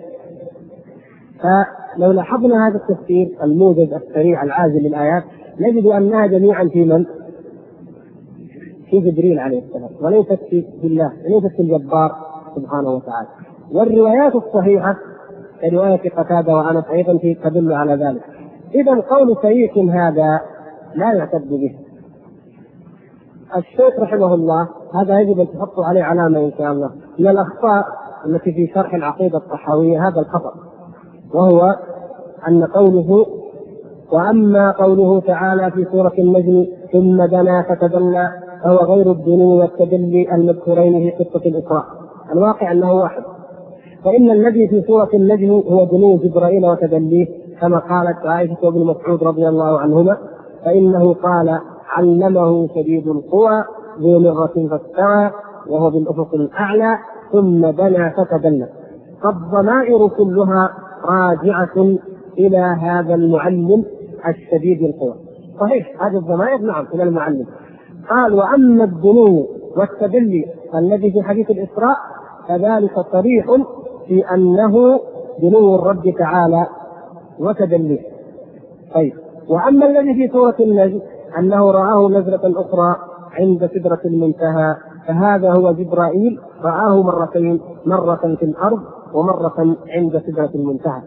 فلو لاحظنا هذا التفسير الموجز السريع العاجل للآيات نجد أنها جميعا في من؟ في جبريل عليه السلام، وليست في الله، وليست في الجبار سبحانه وتعالى. والروايات الصحيحة كرواية قتادة وأنس أيضا تدل على ذلك. إذا قول شريك هذا لا يعتد به. الشيخ رحمه الله هذا يجب أن تحطوا عليه علامة إن شاء الله من الأخطاء التي في شرح العقيدة الطحاوية، هذا الخطأ، وهو أن قوله وأما قوله تعالى في سورة النجم ثم دنا فتدلى فهو غير الدنو والتدلي المذكورين في قصة الإسراء. الواقع أنه واحد، فإن الذي في سورة النجم هو دنو جبرائيل وتدليه كما قالت عائشة وابن مسعود رضي الله عنهما، فإنه قال علمه شديد القوى ذو مرة فاستوى وهو بالأفق الأعلى ثم دنا فتدلى. فالضمائر كلها راجعة إلى هذا المعلم الشديد القوى. صحيح هذه الضمائر نعم إلى المعلم. قال وأما الدنو والتدلي الذي في حديث الإسراء فذلك صريح في أنه دنو الرب تعالى وتدليه. طيب وأما الذي في سورة النجم أنه رآه نزلة أخرى عند سدرة المنتهى فهذا هو جبرائيل رآه مرتين، مرة في الأرض ومرة عند سدرة المنتهى.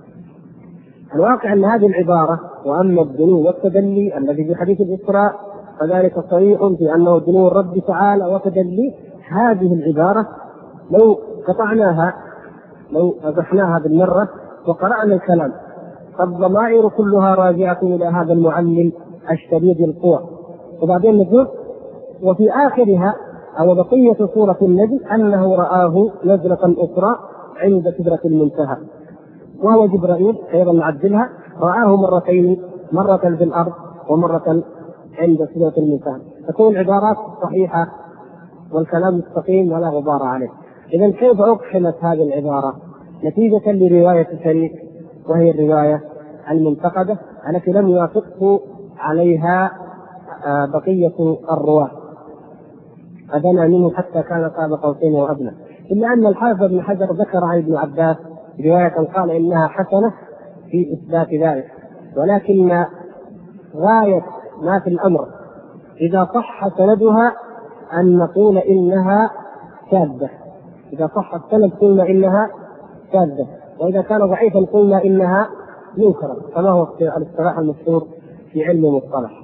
الواقع أن هذه العبارة وأما الدنو والتدلي الذي في حديث الإسراء فذلك صريح في أنه دنو الرب تعالى وتدلي، هذه العبارة لو قطعناها لو أزحناها بالمرة وقرأنا الكلام فالضمائر كلها راجعة إلى هذا المعلم الشديد القوى. وبعدين نقول وفي آخرها أو بقية سورة النجم أنه رآه نزلة أخرى عند سدرة المنتهى وهو جبرائيل أيضا نعدلها رآه مرتين، مرة في الأرض ومرة عند سدرة المنتهى. تكون العبارات صحيحة والكلام مستقيم ولا غبار عليه. إذن كيف أقحمت هذه العبارة؟ نتيجة لرواية شريك وهي الرواية المنتقدة التي لم يوافقه عليها بقية الرواة، أدنى منه حتى كان قاب قوسين وأدنى. إلا أن الحافظ ابن حجر ذكر عن ابن عباس رواية قال إنها حسنة في إثبات ذلك، ولكن غاية ما في الأمر إذا صح سندها أن نقول إنها شاذة. إذا صح السند قلنا إنها شاذة، وإذا كان ضعيفا قلنا إنها منكرة، كما هو الاصطلاح المشهور في علم المصطلح.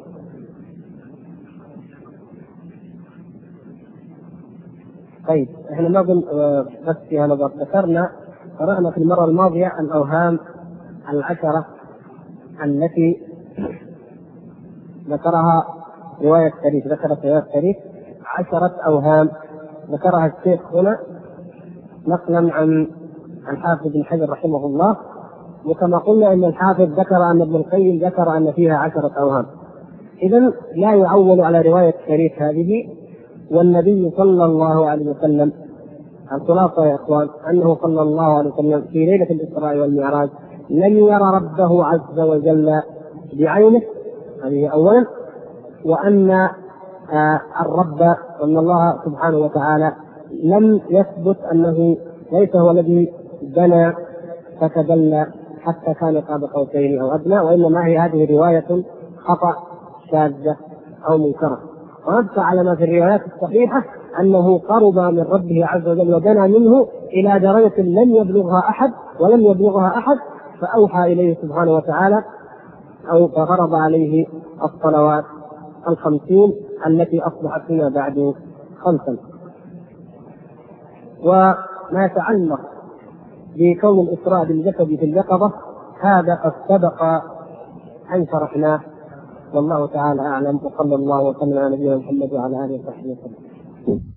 طيب احنا ما بس في هذا ذكرنا قرأنا في المرة الماضية الأوهام العشرة التي ذكرها رواية شريك، ذكرت رواية شريك 10 أوهام ذكرها الشيخ هنا نقلا عن الحافظ ابن حجر رحمه الله. وكما قلنا أن الحافظ ذكر أن ابن القيم ذكر أن فيها 10 أوهام. إذن لا يعول على رواية شريك هذه. والنبي صلى الله عليه وسلم الخلاصة يا إخوان أنه صلى الله عليه وسلم في ليلة الإسراء والمعراج لم يرى ربه عز وجل بعينه، هذه أولا، وأن الرب وأن الله سبحانه وتعالى لم يثبت أنه ليس هو الذي بنى فتدلى حتى كان قاب قوسين أو أدنى، وإنما هي هذه رواية خطأ شاذة أو منكرة. ونبقى على ما في الروايات الصحيحة أنه قرب من ربه عز وجل ودنا منه إلى درجة لم يبلغها أحد ولم يبلغها أحد، فأوحى إليه سبحانه وتعالى أو فغرض عليه الصلوات 50 التي أصبحت فيما بعد 5. وما يتعلق بكون الإسراء بالجسد في اليقظة هذا قد سبق أن شرحناه، والله تعالى أعلم، وصلى الله وسلم على نبينا محمد وعلى آله وصحبه وسلم.